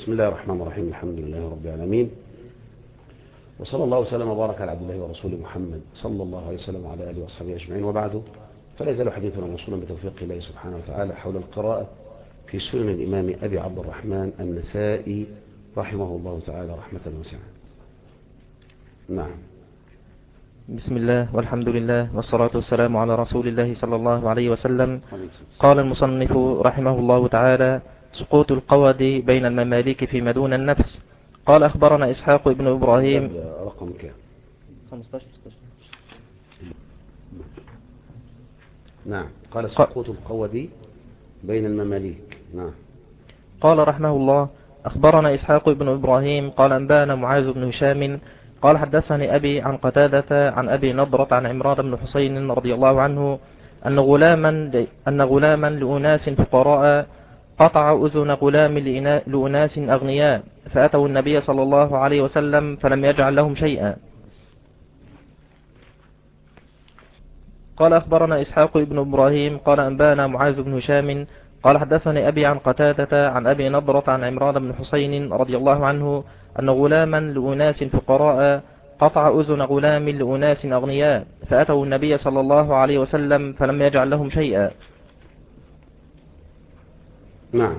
بسم الله الرحمن الرحيم. الحمد لله رب العالمين، وصلى الله وسلم وبارك على عبد الله ورسوله محمد صلى الله عليه وسلم وعلى آله وصحبه أجمعين، وبعد، فلا يزال حديثنا موصولا بتوفيق الله سبحانه وتعالى حول القراءة في سنن الإمام أبي عبد الرحمن النسائي رحمه الله تعالى رحمة واسعة. نعم. بسم الله والحمد لله والصلاة والسلام على رسول الله صلى الله عليه وسلم. قال المصنف رحمه الله تعالى: سقوط القود بين المماليك فيما دون النفس. قال أخبرنا إسحاق ابن إبراهيم. رقم كام؟ 15. نعم. قال سقوط القود بين المماليك. نعم. قال رحمه الله: أخبرنا إسحاق ابن إبراهيم قال أنبانا معاذ بن هشام قال حدثني أبي عن قتادة عن أبي نضرة عن عمران بن حسين رضي الله عنه أن غلاما لأناس فقراء قطع أذن غلام لأناس أغنياء، فأتوا النبي صلى الله عليه وسلم فلم يجعل لهم شيئا. قال أخبرنا إسحاق ابن إبراهيم قال أنبانا معاذ بن هشام قال حدثني أبي عن قتادة عن أبي نضرة عن عمران بن حسين رضي الله عنه أن غلاما لأناس فقراء قطع أذن غلام لأناس أغنياء، فأتوا النبي صلى الله عليه وسلم فلم يجعل لهم شيئا. نعم.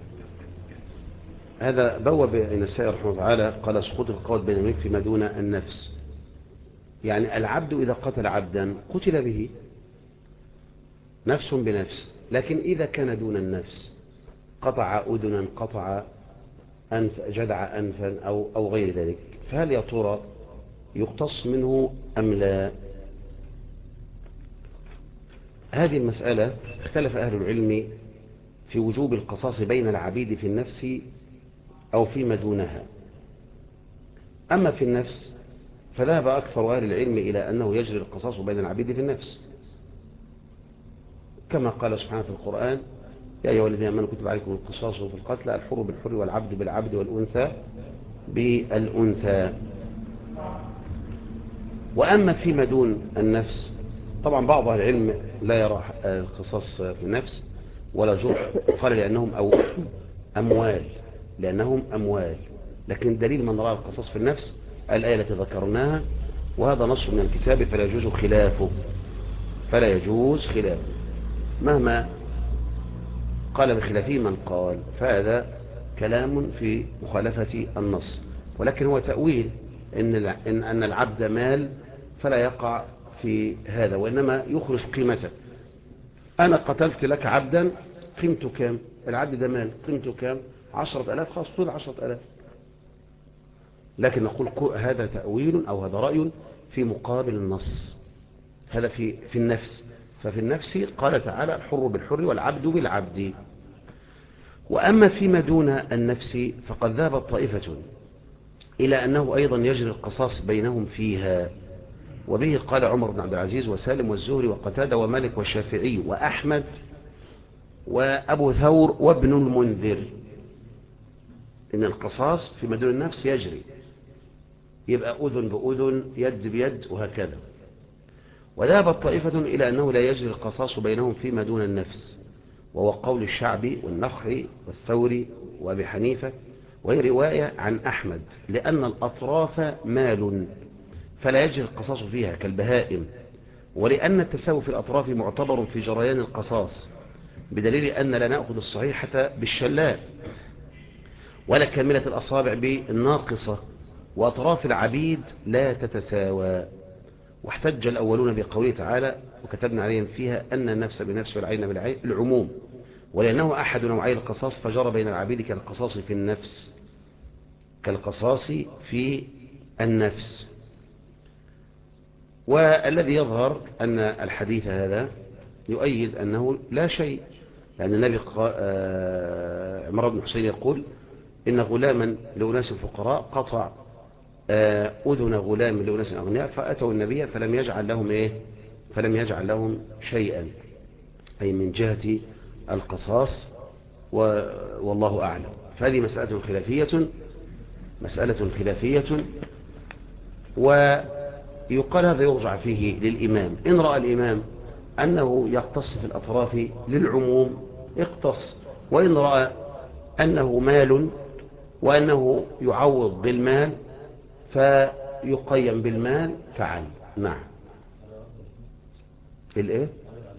هذا بوب النسائي رحمه الله تعالى قال سقوط القود بين الملك فيما دون النفس، يعني العبد إذا قتل عبدا قتل به نفس بنفس، لكن إذا كان دون النفس قطع أذنا، قطع أنف، جدع أنفا أو غير ذلك، فهل يا ترى يقتص منه أم لا؟ هذه المسألة اختلف أهل العلم في وجوب القصاص بين العبيد في النفس أو فيما دونها. أما في النفس فذهب أكثر أهل العلم إلى أنه يجري القصاص بين العبيد في النفس، كما قال سبحانه في القرآن: يا أيها الذين آمنوا كتب عليكم القصاص في القتلى، الحر بالحر والعبد بالعبد والأنثى بالأنثى. وأما فيما دون النفس طبعا بعض أهل العلم لا يرى القصاص في النفس ولا جرح، قال لأنهم أموال، لكن دليل من رأى القصاص في النفس الآية التي ذكرناها، وهذا نص من الكتاب فلا يجوز خلافه مهما قال بخلافه من قال، فهذا كلام في مخالفة النص، ولكن هو تأويل أن العبد مال فلا يقع في هذا، وإنما يخرج قيمته. أنا قتلت لك عبدا، قيمته كام؟ العبد ده مال، قيمته كام؟ 10,000، خلاص طول 10,000. لكن نقول هذا تأويل أو هذا رأي في مقابل النص، هذا في النفس. ففي النفس قال تعالى: الحر بالحر والعبد بالعبد. وأما فيما دون النفس فقد ذهبت طائفة إلى أنه أيضا يجري القصاص بينهم فيها، وبه قال عمر بن عبد العزيز وسالم والزهري وقتادة ومالك والشافعي وأحمد وأبو ثور وابن المنذر، إن القصاص فيما دون النفس يجري، يبقى أذن بأذن، يد بيد، وهكذا. وذهبت طائفة إلى أنه لا يجري القصاص بينهم فيما دون النفس، وهو قول الشعبي والنخعي والثوري وأبي حنيفة، وهي رواية عن أحمد، لأن الأطراف مال فلا يجري القصاص فيها كالبهائم، ولأن التساوي في الأطراف معتبر في جريان القصاص، بدليل أن لا نأخذ الصحيحة بالشلاء ولا كاملة الأصابع بالناقصة، وأطراف العبيد لا تتساوى. واحتج الأولون بقوله تعالى: وكتبنا عليهم فيها أن النفس بالنفس والعين بالعين، العموم، ولأنه أحد نوعي القصاص فجرى بين العبيد كالقصاص في النفس. والذي يظهر أن الحديث هذا يؤيد أنه لا شيء، لأن النبي عمران بن حسين يقول: إن غلاما لأناس فقراء قطع أذن غلام لأناس أغنياء، فأتوا النبي فلم يجعل لهم شيئا، أي من جهة القصاص، والله أعلم. فهذه مسألة خلافية، ويقال هذا يرجع فيه للإمام. إن رأى الإمام أنه يقتص في الأطراف للعموم اقتص، وإن رأى أنه مال وأنه يعوض بالمال فيقيم بالمال فعل. نعم. الايه؟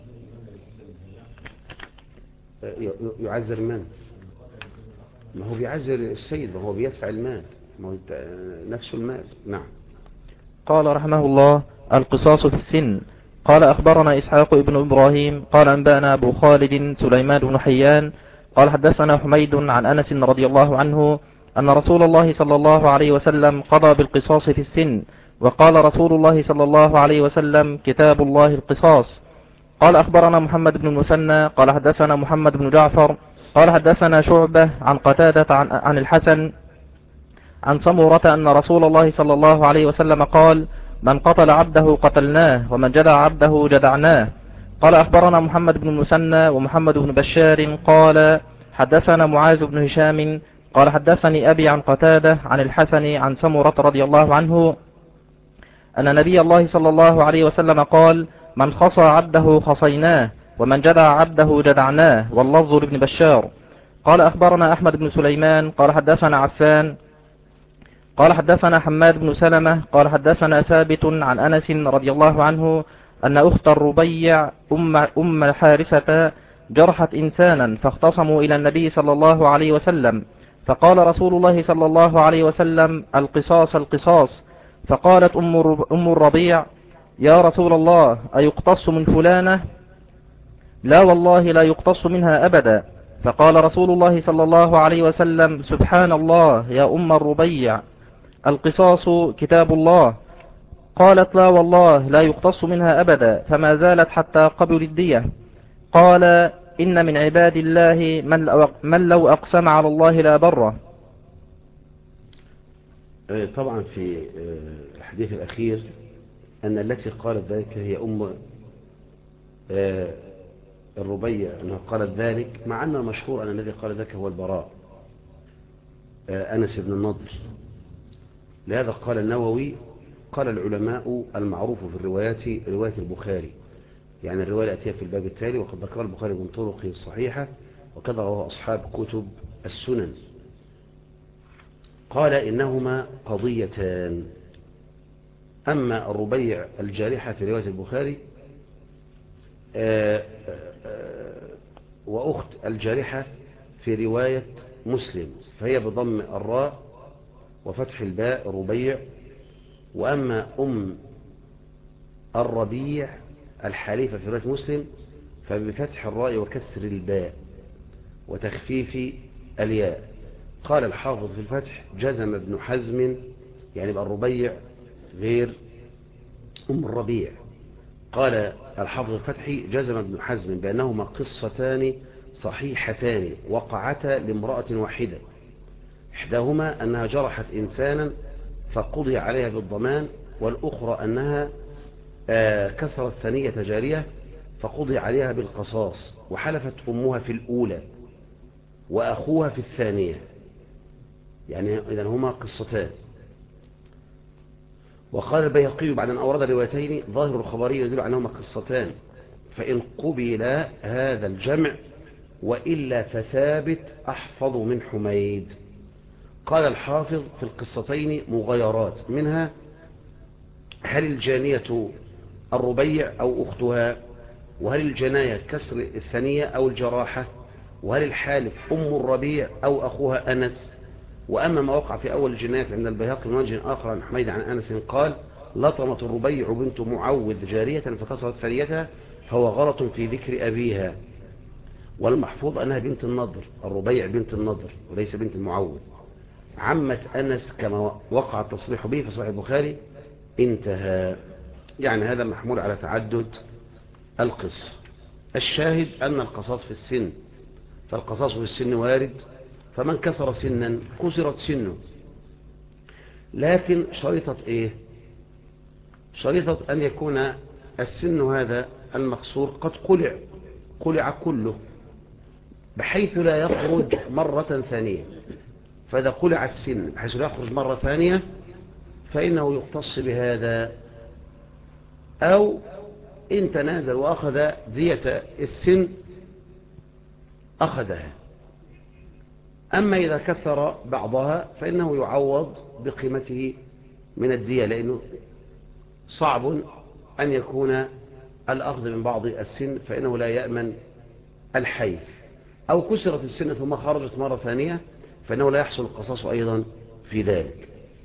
يعذر من؟ ما هو بيعذر السيد، ما هو بيدفع المال، ما هو نفس المال. نعم. قال رحمه الله: القصاص في السن. قال أخبرنا إسحاق ابن إبراهيم قال أنبأنا أبو خالد سليمان بن حيان قال حدثنا حميد عن أنس رضي الله عنه أن رسول الله صلى الله عليه وسلم قضى بالقصاص في السن. وقال رسول الله صلى الله عليه وسلم: كتاب الله القصاص. قال أخبرنا محمد بن المثنى قال حدثنا محمد بن جعفر قال حدثنا شعبة عن قتادة عن الحسن عن سمرة أن رسول الله صلى الله عليه وسلم قال: من قتل عبده قتلناه، ومن جدع عبده جدعناه. قال أخبرنا محمد بن المثنى ومحمد بن بشار قال حدثنا معاذ بن هشام قال حدثني أبي عن قتادة عن الحسن عن سمرة رضي الله عنه أن نبي الله صلى الله عليه وسلم قال: من خصى عبده خصيناه، ومن جدع عبده جدعناه. واللفظ لابن بشار. قال أخبرنا أحمد بن سليمان قال حدثنا عفان قال حدثنا حماد بن سلمة قال حدثنا ثابت عن أنس رضي الله عنه أن أخت الربيع أم الحارثة جرحت إنسانا فاختصموا إلى النبي صلى الله عليه وسلم، فقال رسول الله صلى الله عليه وسلم: القصاص القصاص. فقالت أم الربيع: يا رسول الله، أيقتص من فلانة؟ لا والله لا يقتص منها أبدا. فقال رسول الله صلى الله عليه وسلم: سبحان الله يا أم الربيع، القصاص كتاب الله. قالت: لا والله لا يقتص منها أبدا. فما زالت حتى قبل الدية. قال: إن من عباد الله من لو أقسم على الله لا بره. طبعا في الحديث الأخير أن التي قالت ذلك هي أم الربيع، أنها قالت ذلك، مع أن المشهور أن الذي قال ذلك هو البراء أنس بن النضر. لهذا قال النووي: قال العلماء المعروف في الروايات رواية البخاري، يعني الرواية التي في الباب التالي، وقد ذكر البخاري من طرقه الصحيحة وكذا رواه أصحاب كتب السنن. قال: إنهما قضيتان. أما الربيع الجارحة في رواية البخاري وأخت الجارحة في رواية مسلم، فهي بضم الراء وفتح الباء ربيع. وأما أم الربيع الحليفة في رواية مسلم فبفتح الراء وكسر الباء وتخفيف الياء. قال الحافظ في الفتح: جزم ابن حزم، يعني بقى الربيع غير أم الربيع. قال الحافظ الفتحي: جزم ابن حزم بأنهما قصتان صحيحتان وقعتا لامرأة واحدة، إحداهما أنها جرحت إنسانا فقضي عليها بالضمان، والأخرى أنها كسرت ثنية جارية فقضي عليها بالقصاص، وحلفت أمها في الأولى وأخوها في الثانية، يعني إذن هما قصتان. وقال البيهقي بعد أن أورد الروايتين: ظاهر الخبري يدل أنهما قصتان، فإن قبل هذا الجمع وإلا فثابت أحفظ من حميد. قال الحافظ: في القصتين مغايرات، منها هل الجانية الربيع أو أختها، وهل الجناية كسر الثانية أو الجراحة، وهل الحالف أم الربيع أو أخوها أنس. وأما ما وقع في أول الجناية عند البيهقي من وجه آخر عن حميد عن أنس قال: لطمت الربيع بنت معوذ جارية فكسرت ثنيتها، هو غلط في ذكر أبيها، والمحفوظ أنها بنت النضر، الربيع بنت النضر وليس بنت المعوذ، عمة أنس كما وقع التصريح به في صحيح البخاري. انتهى. يعني هذا محمول على تعدد القصة. الشاهد أن القصاص في السن، فالقصاص في السن وارد، فمن كسر سنا كسرت سنه، لكن شريطة إيه؟ شريطة أن يكون السن هذا المقصور قد قلع كله بحيث لا يخرج مرة ثانية. فإذا قلع السن بحيث لا يخرج مرة ثانية فإنه يقتص بهذا، أو إن تنازل وأخذ دية السن أخذها. أما إذا كثر بعضها فإنه يعوض بقيمته من الدية، لأنه صعب أن يكون الأخذ من بعض السن فإنه لا يأمن الحيف، أو كسرت السن ثم خرجت مرة ثانية فإنه لا يحصل القصاص أيضا في ذلك.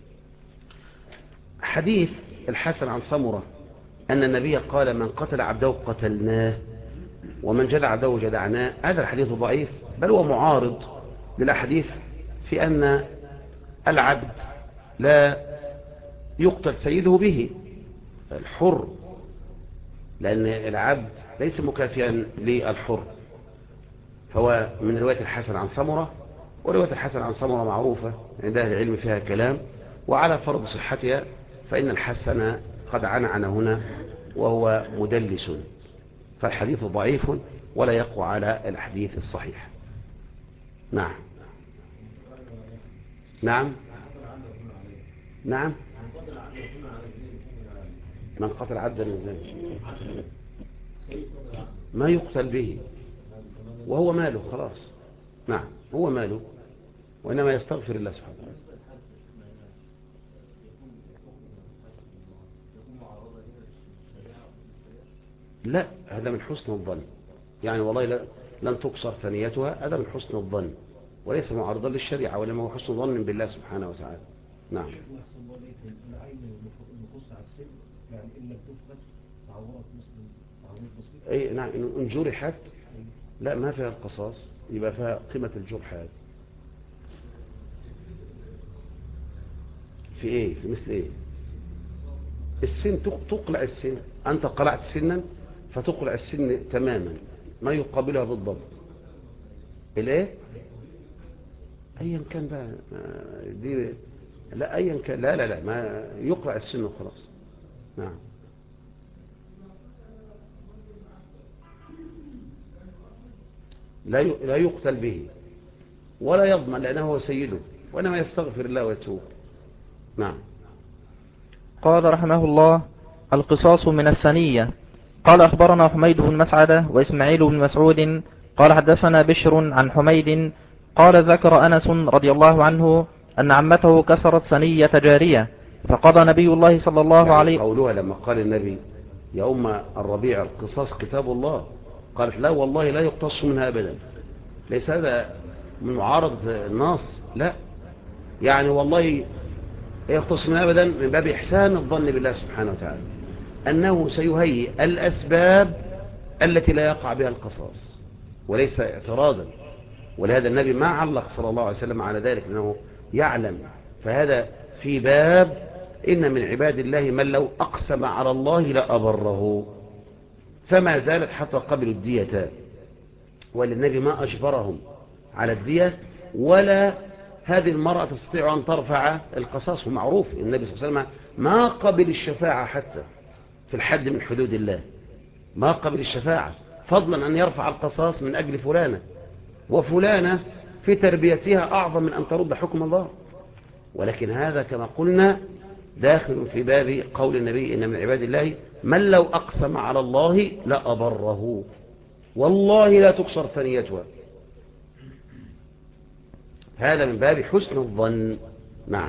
حديث الحسن عن سمرة أن النبي قال من قتل عبده قتلناه ومن جدع عبده جدعناه، هذا الحديث ضعيف، بل هو معارض للأحاديث في أن العبد لا يقتل سيده به، الحر، لأن العبد ليس مكافئا للحر. فهو من رواية الحسن عن سمرة، ورواية الحسن عن سمرة معروفة عند أهل العلم فيها كلام، وعلى فرض صحتها فإن الحسن قد عنعن هنا وهو مدلس، فالحديث ضعيف ولا يقوى على الحديث الصحيح. نعم نعم نعم. من قتل عبدا ما يقتل به وهو ماله خلاص. نعم هو ماله، وإنما يستغفر الله سبحانه وتعالى. لا، هذا من حسن الظن، يعني والله لن تكسر ثنيتها، هذا من حسن الظن وليس معارضا للشريعة، وإنما هو حسن ظن بالله سبحانه وتعالى. نعم. اي نعم، ان جرحت لا ما فيها القصاص، يبقى فيها قيمة الجرح. هذا في ايه؟ في مثل ايه؟ السن تقلع السن، انت قلعت سنا فتقلع السن تماما ما يقابلها بالضبط. الايه؟ ايا كان بقى دي، لا ايا كان، لا لا لا، ما يقلع السن وخلاص. نعم. لا يقتل به ولا يضمن لأنه هو سيده، وإنما يستغفر الله ويتوب. نعم. قال رحمه الله: القصاص من الثنية. قال أخبرنا حميد بن مسعدة وإسماعيل بن مسعود قال حدثنا بشر عن حميد قال ذكر أنس رضي الله عنه أن عمته كسرت ثنية جارية فقضى نبي الله صلى الله يعني عليه قولها لما قال النبي يا أم الربيع القصاص كتاب الله، قالت لا والله لا يقتص منها أبدا، ليس هذا من معارض النص، لا، يعني والله يقتص منها أبدا من باب إحسان الظن بالله سبحانه وتعالى أنه سيهيئ الأسباب التي لا يقع بها القصاص، وليس اعتراضا. ولهذا النبي ما علق صلى الله عليه وسلم على ذلك لأنه يعلم، فهذا في باب إن من عباد الله من لو أقسم على الله لأبره، فما زالت حتى قبلوا الدية، وللنبي ما أجبرهم على الدية، ولا هذه المرأة تستطيع أن ترفع القصاص. ومعروف النبي صلى الله عليه وسلم ما قبل الشفاعة حتى في الحد من حدود الله، ما قبل الشفاعة، فضلا أن يرفع القصاص من أجل فلانة، وفلانة في تربيتها أعظم من أن ترد حكم الله. ولكن هذا كما قلنا داخل في باب قول النبي إن من عباد الله من لو أقسم على الله لأبره، والله لا تكسر ثنيتها، هذا من باب حسن الظن. نعم.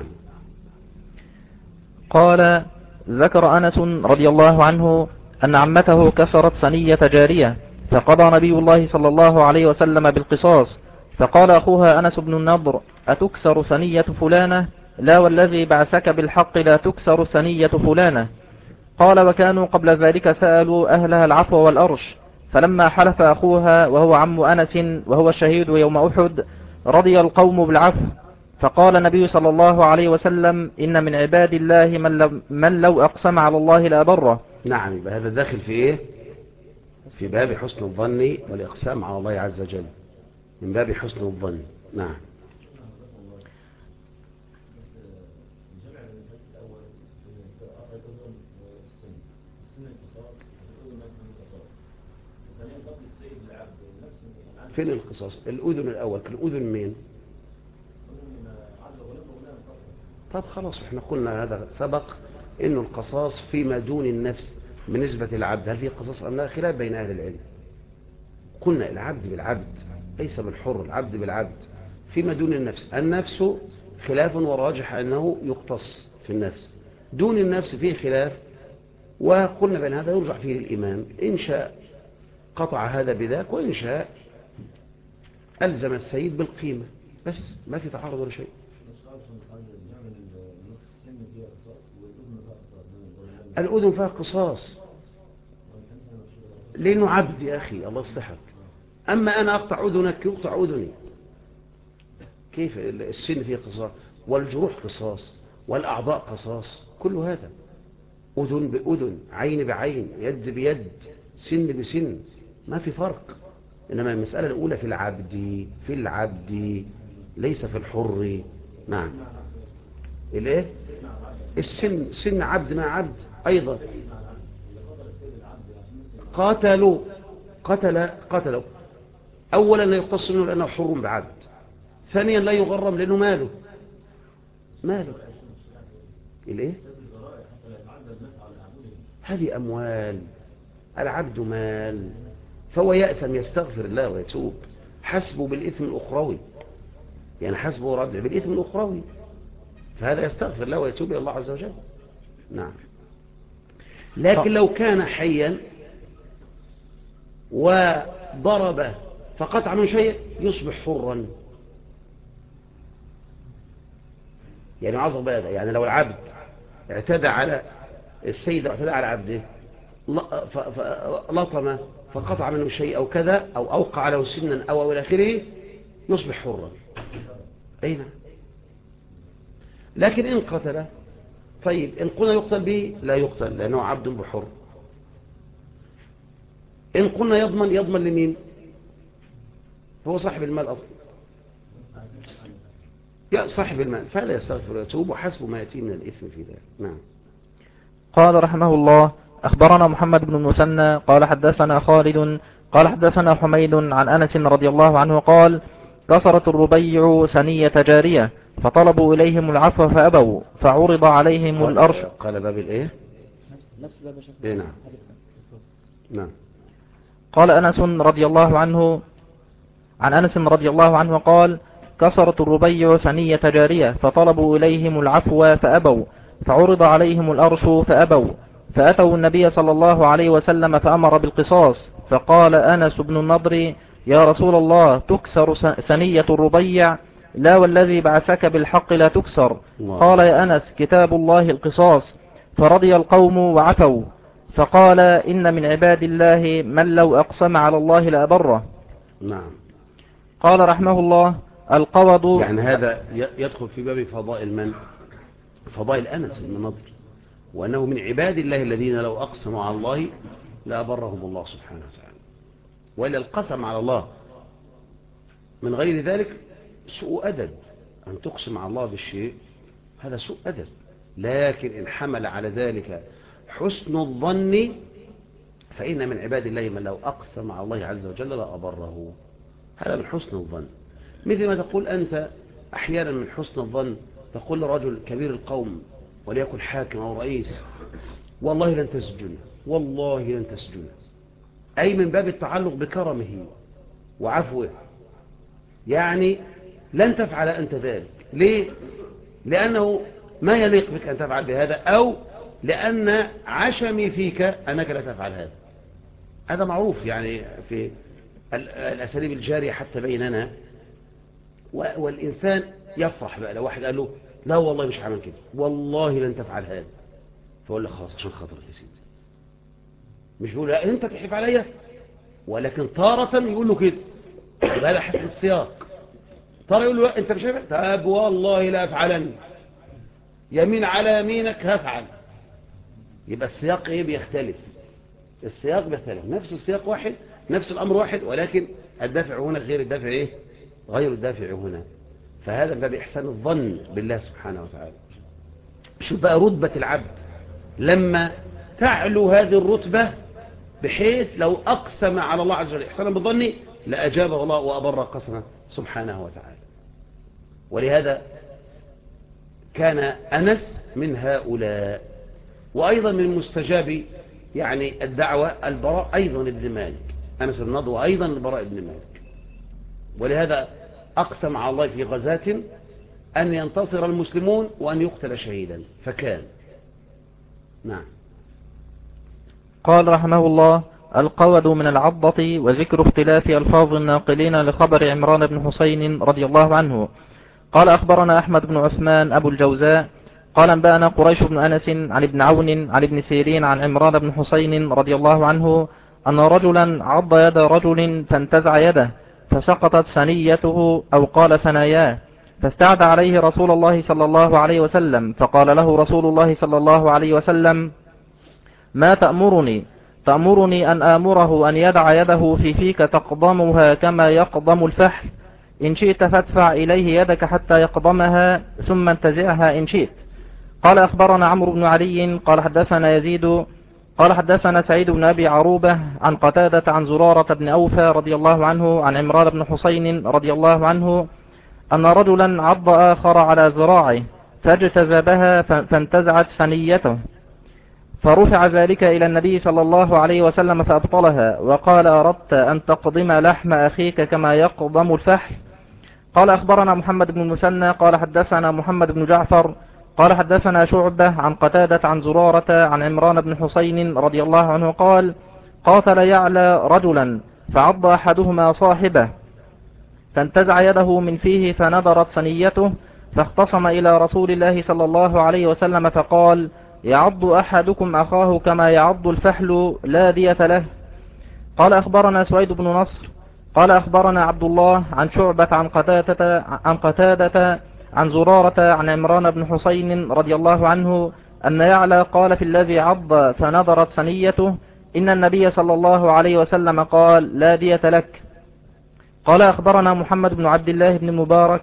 قال ذكر أنس رضي الله عنه أن عمته كسرت ثنية جارية فقضى نبي الله صلى الله عليه وسلم بالقصاص فقال أخوها أنس بن النضر أتكسر ثنية فلانة؟ لا والذي بعثك بالحق لا تكسر ثنية فلانة. قال وكانوا قبل ذلك سألوا أهلها العفو والأرش، فلما حلف أخوها وهو عم أنس وهو الشهيد يوم أحد رضي القوم بالعفو، فقال النبي صلى الله عليه وسلم إن من عباد الله من لو أقسم على الله لأبره. نعم، يبقى هذا داخل في إيه؟ في باب حسن الظن والإقسام على الله عز وجل، من باب حسن الظن. نعم. فين القصاص؟ الأذن الأول الأذن مين؟ طب خلاص احنا قلنا هذا سبق انه القصاص فيما دون النفس بالنسبة للعبد، هل في قصاص أم لا؟ خلاف بين أهل العلم. قلنا العبد بالعبد ليس بالحر، العبد بالعبد فيما دون النفس. النفس خلاف وراجح أنه يقتص في النفس. دون النفس فيه خلاف، وقلنا بأن هذا يرجع فيه الإمام، إن شاء قطع هذا بذاك، وإن شاء ألزم السيد بالقيمة، بس ما في تعارض ولا شيء. الأذن فيها قصاص لأنه عبد يا أخي، الله يصلحك. أما أنا أقطع أذنك يقطع أذني، كيف؟ السن فيه قصاص، والجروح قصاص، والأعضاء قصاص، كل هذا أذن بأذن، عين بعين، يد بيد، سن بسن، ما في فرق. إنما المسألة الأولى في العبد ليس في الحر. نعم. الإيه؟ السن، سن عبد مع عبد أيضا. قتلوا أولا لا يقتص منه لأنه حر بعبد، ثانيا لا يغرم لأنه ماله الإيه؟ هذه أموال، العبد مال، فهو يأثم يستغفر الله ويتوب، حسبه بالإثم الأخروي، يعني حسبه رد بالإثم الأخروي، فهذا يستغفر الله ويتوب إلى الله عز وجل. نعم. لكن لو كان حيا وضرب فقطع من شيء يصبح حرا، يعني عظم هذا، يعني لو العبد اعتدى على السيد، اعتدى على عبده، لطمه فقطع منه شيء أو كذا، أو أوقع له سنا أو إلى آخره، يصبح حرا. أين؟ لكن إن قتل، طيب إن قلنا يقتل به لا يقتل لأنه عبد بحر. إن قلنا يضمن لمين؟ هو صاحب المال أصلا، يا صاحب المال، فلا يستغفر ويتوب وحسب ما يأتي من الإثم في ذلك. نعم. قال رحمه الله: أخبرنا محمد بن المثنى قال حدثنا خالد قال حدثنا حميد عن أنس رضي الله عنه قال: كسرت الربيع ثنية جارية فطلبوا إليهم العفو فأبوا فعرض عليهم الأرش. قال باب الإيه؟ إيه؟ نعم. نعم. قال أنس رضي الله عنه عن أنس رضي الله عنه قال: كسرت الربيع ثنية جارية فطلبوا إليهم العفو فأبوا فعرض عليهم الأرش فأبوا فأتوا النبي صلى الله عليه وسلم فأمر بالقصاص. فقال أنس بن النضر: يا رسول الله، تكسر ثنية الربيع؟ لا والذي بعثك بالحق لا تكسر. قال: يا أنس، كتاب الله القصاص. فرضي القوم وعفوا. فقال: إن من عباد الله من لو أقسم على الله لأبره. نعم. قال رحمه الله: القوض. يعني هذا يدخل في باب فضائل أنس بن النضر، وأنه من عباد الله الذين لو أقسموا على الله لأبرهم الله سبحانه وتعالى. وإلا القسم على الله من غير ذلك سوء أدب، أن تقسم على الله بالشيء هذا سوء أدب. لكن إن حمل على ذلك حسن الظن فإن من عباد الله من لو أقسم على الله عز وجل لأبره. هذا من حسن الظن، مثل ما تقول أنت أحيانا من حسن الظن، تقول لرجل كبير القوم وليكن حاكم أو رئيس: والله لن تسجن، والله لن تسجن، أي من باب التعلق بكرمه وعفوه، يعني لن تفعل أنت ذلك. ليه؟ لأنه ما يليق بك أن تفعل بهذا، أو لأن عشمي فيك أنك لا تفعل هذا. هذا معروف يعني في الأساليب الجارية حتى بيننا. والإنسان يفرح بقى لو واحد قال له: لا والله مش هعمل كده، والله لن تفعل هذا، فقول له: خلاص عشان خاطرك يا سيدي. مش بيقول لا انت تحلف عليا، ولكن تارة يقول له كده، يبقى هذا حسب السياق. تارة يقول له: لا انت مش هفعل، طب والله لا افعلن، يمين على يمينك هفعل. يبقى السياق ايه؟ بيختلف. السياق بيختلف، نفس السياق واحد، نفس الامر واحد، ولكن الدافع هنا غير الدافع ايه؟ غير الدافع هنا. فهذا باب إحسان الظن بالله سبحانه وتعالى. شوف بقى رتبة العبد لما تعلو هذه الرتبة، بحيث لو أقسم على الله عز وجل إحسانا بالظن لأجابه الله وأبر قسمه سبحانه وتعالى. ولهذا كان أنس من هؤلاء. وأيضا من مستجاب يعني الدعوة البراء أيضا ابن مالك، أنس بن النضر، وأيضا البراء ابن مالك. ولهذا أقسم على الله في غزاة أن ينتصر المسلمون وأن يقتل شهيدا فكان. نعم. قال رحمه الله: القود من العضة، وذكر اختلاف ألفاظ الناقلين لخبر عمران بن حسين رضي الله عنه. قال أخبرنا أحمد بن عثمان أبو الجوزاء قال أنبأنا قريش بن أنس عن ابن عون عن ابن سيرين عن عمران بن حسين رضي الله عنه أن رجلا عض يد رجل فانتزع يده فسقطت ثنيته أو قال ثناياه، فاستعد عليه رسول الله صلى الله عليه وسلم، فقال له رسول الله صلى الله عليه وسلم: ما تأمرني؟ تأمرني أن آمره أن يدع يده في فيك تقضمها كما يقضم الفحل، إن شئت فادفع إليه يدك حتى يقضمها ثم انتزعها إن شئت. قال أخبرنا عمرو بن علي قال حدثنا يزيد قال حدثنا سعيد بن أبي عروبة عن قتادة عن زرارة بن أوفى رضي الله عنه عن عمران بن حسين رضي الله عنه أن رجلا عض آخر على ذراعه فاجتذبها فانتزعت ثنيته، فرفع ذلك إلى النبي صلى الله عليه وسلم فأبطلها، وقال: أردت أن تقضم لحم أخيك كما يقضم الفحل؟ قال أخبرنا محمد بن المثنى قال حدثنا محمد بن جعفر قال حدثنا شعبة عن قتادة عن زرارة عن عمران بن حسين رضي الله عنه قال: قاتل يعلى رجلا فعض أحدهما صاحبه فانتزع يده من فيه فنبرت ثنيته، فاختصم إلى رسول الله صلى الله عليه وسلم فقال: يعض أحدكم أخاه كما يعض الفحل لا دية له. قال أخبرنا سويد بن نصر قال أخبرنا عبد الله عن شعبة عن قتادة عن زرارة عن عمران بن حسين رضي الله عنه أن يعلى قال في الذي عض فنظرت ثنيته: إن النبي صلى الله عليه وسلم قال: لا دية لك. قال أخبرنا محمد بن عبد الله بن مبارك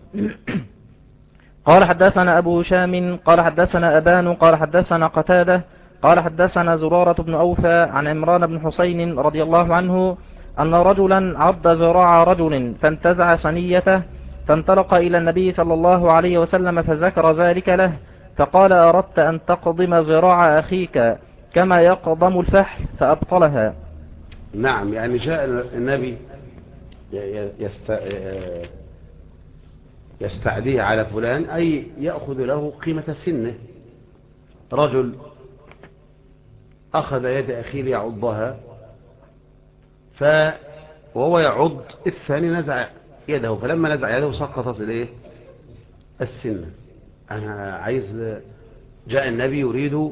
قال حدثنا أبو هشام قال حدثنا أبان قال حدثنا قتادة قال حدثنا زرارة بن أوفى عن عمران بن حسين رضي الله عنه أن رجلا عض ذراع رجل فانتزع ثنيته، فانطلق إلى النبي صلى الله عليه وسلم فذكر ذلك له، فقال: أردت أن تقضم ذراع أخيك كما يقضم الفحل؟ فأبطلها. نعم. يعني جاء النبي يستعديه على فلان، أي يأخذ له قيمة سنه. رجل أخذ يد أخيه ليعضها، وهو يعض الثاني نزع يده، فلما نزع يده سقطت إليه السنة. أنا عايز، جاء النبي يريد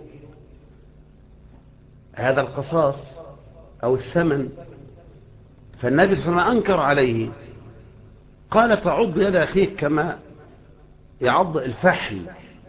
هذا القصاص أو الثمن، فالنبي صلى الله عليه وسلم أنكر عليه، قال: تعض يد أخيك كما يعض الفحل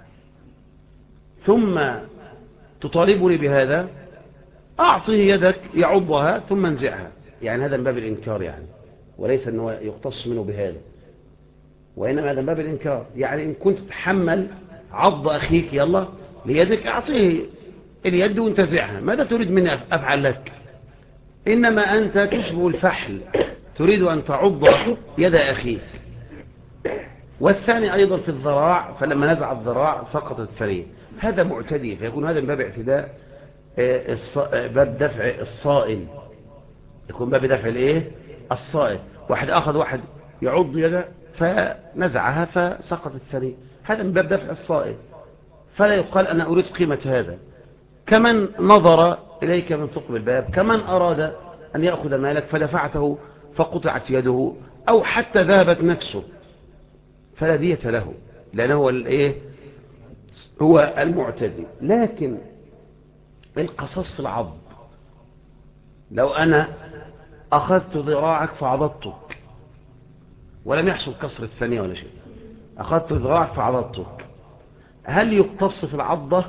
ثم تطالبني بهذا؟ أعطه يدك يعضها ثم انزعها. يعني هذا من باب الإنكار، يعني وليس أنه يقتص منه بهذا، وإنما هذا من باب الإنكار. يعني إن كنت تحمل عض أخيك يلا ليدك، أعطيه اليد وانتزعها، ماذا تريد مني أفعل لك؟ إنما أنت تشبه الفحل، تريد أن تعض يد أخيك. والثاني أيضا في الذراع، فلما نزع الذراع سقطت الثنية. هذا معتدي، فيكون هذا من باب اعتداء، باب دفع الصائل، يكون باب دفع الايه الصائل. واحد أخذ واحد يعض يده فنزعها فسقطت الثنية، هذا من باب دفع الصائل، فلا يقال أنا أريد قيمة هذا. كمن نظر إليك من ثقب الباب، كمن أراد أن يأخذ مالك فدفعته فقطعت يده، أو حتى ذهبت نفسه، فلا دية له، لأنه هو الإيه هو المعتدي. لكن القصاص في العض، لو أنا أخذت ذراعك فعضضتك ولم يحصل كسر الثانية ولا شيء، أخذت ذراعك فعضضتك، هل يقتص في العضة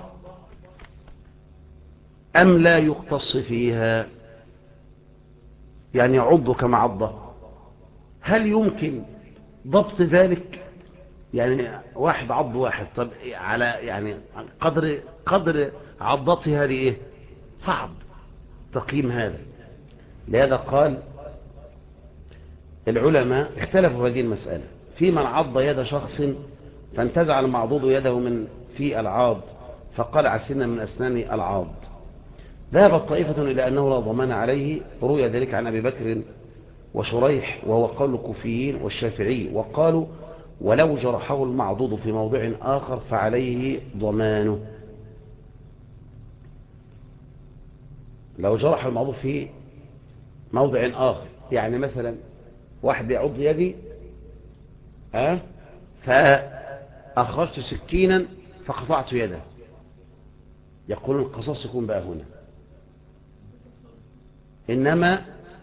أم لا يقتص فيها؟ يعني يعض كما عضه، هل يمكن ضبط ذلك؟ يعني واحد عض واحد، طب على يعني قدر عضته هذه ايه؟ صعب تقييم هذا. لهذا قال العلماء اختلفوا في هذه المسألة، في من عض يد شخص فانتزع المعضوض يده من في العاض فقلع سنا من أسنان العاض. ذهبت طائفة إلى أنه لا ضمان عليه، روي ذلك عن أبي بكر وشريح وهو قول الكوفيين والشافعي، وقالوا ولو جرحه المعضوض في موضع آخر فعليه ضمانه. لو جرح المعضوض في موضع آخر، يعني مثلا واحد بيعض يدي فأخرجت سكينا فقطعت يده، يقولون القصاص يكون بقى هنا. إنما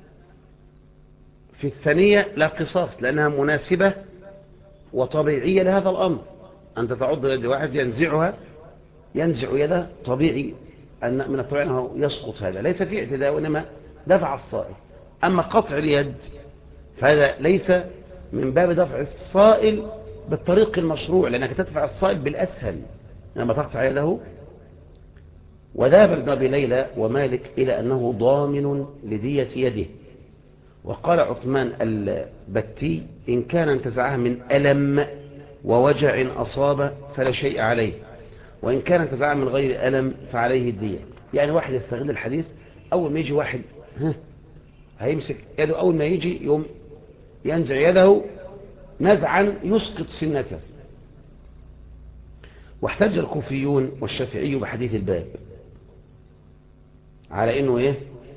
في الثانية لا قصاص، لأنها مناسبة وطبيعية لهذا الأمر. أنت تعض يد واحد ينزع يده طبيعي، أن من الطبيعي أنه يسقط، هذا ليس فيه اعتداء وإنما دفع الصائل. أما قطع اليد فهذا ليس من باب دفع الصائل بالطريق المشروع، لأنك تدفع الصائل بالأسهل لما تقطع يده. وذهب ابن أبي ليلى ومالك إلى أنه ضامن لدية يده. وقال عثمان البتي إن كان انتزعها من ألم ووجع أصاب فلا شيء عليه، وإن كان انتزعها من غير ألم فعليه الدية. يعني واحد يستغل الحديث، أول ما يجي واحد هيمسك يده، أول ما يجي يوم ينزع يده نزعا يسقط سنته. واحتج الكوفيون والشافعي بحديث الباب على إنه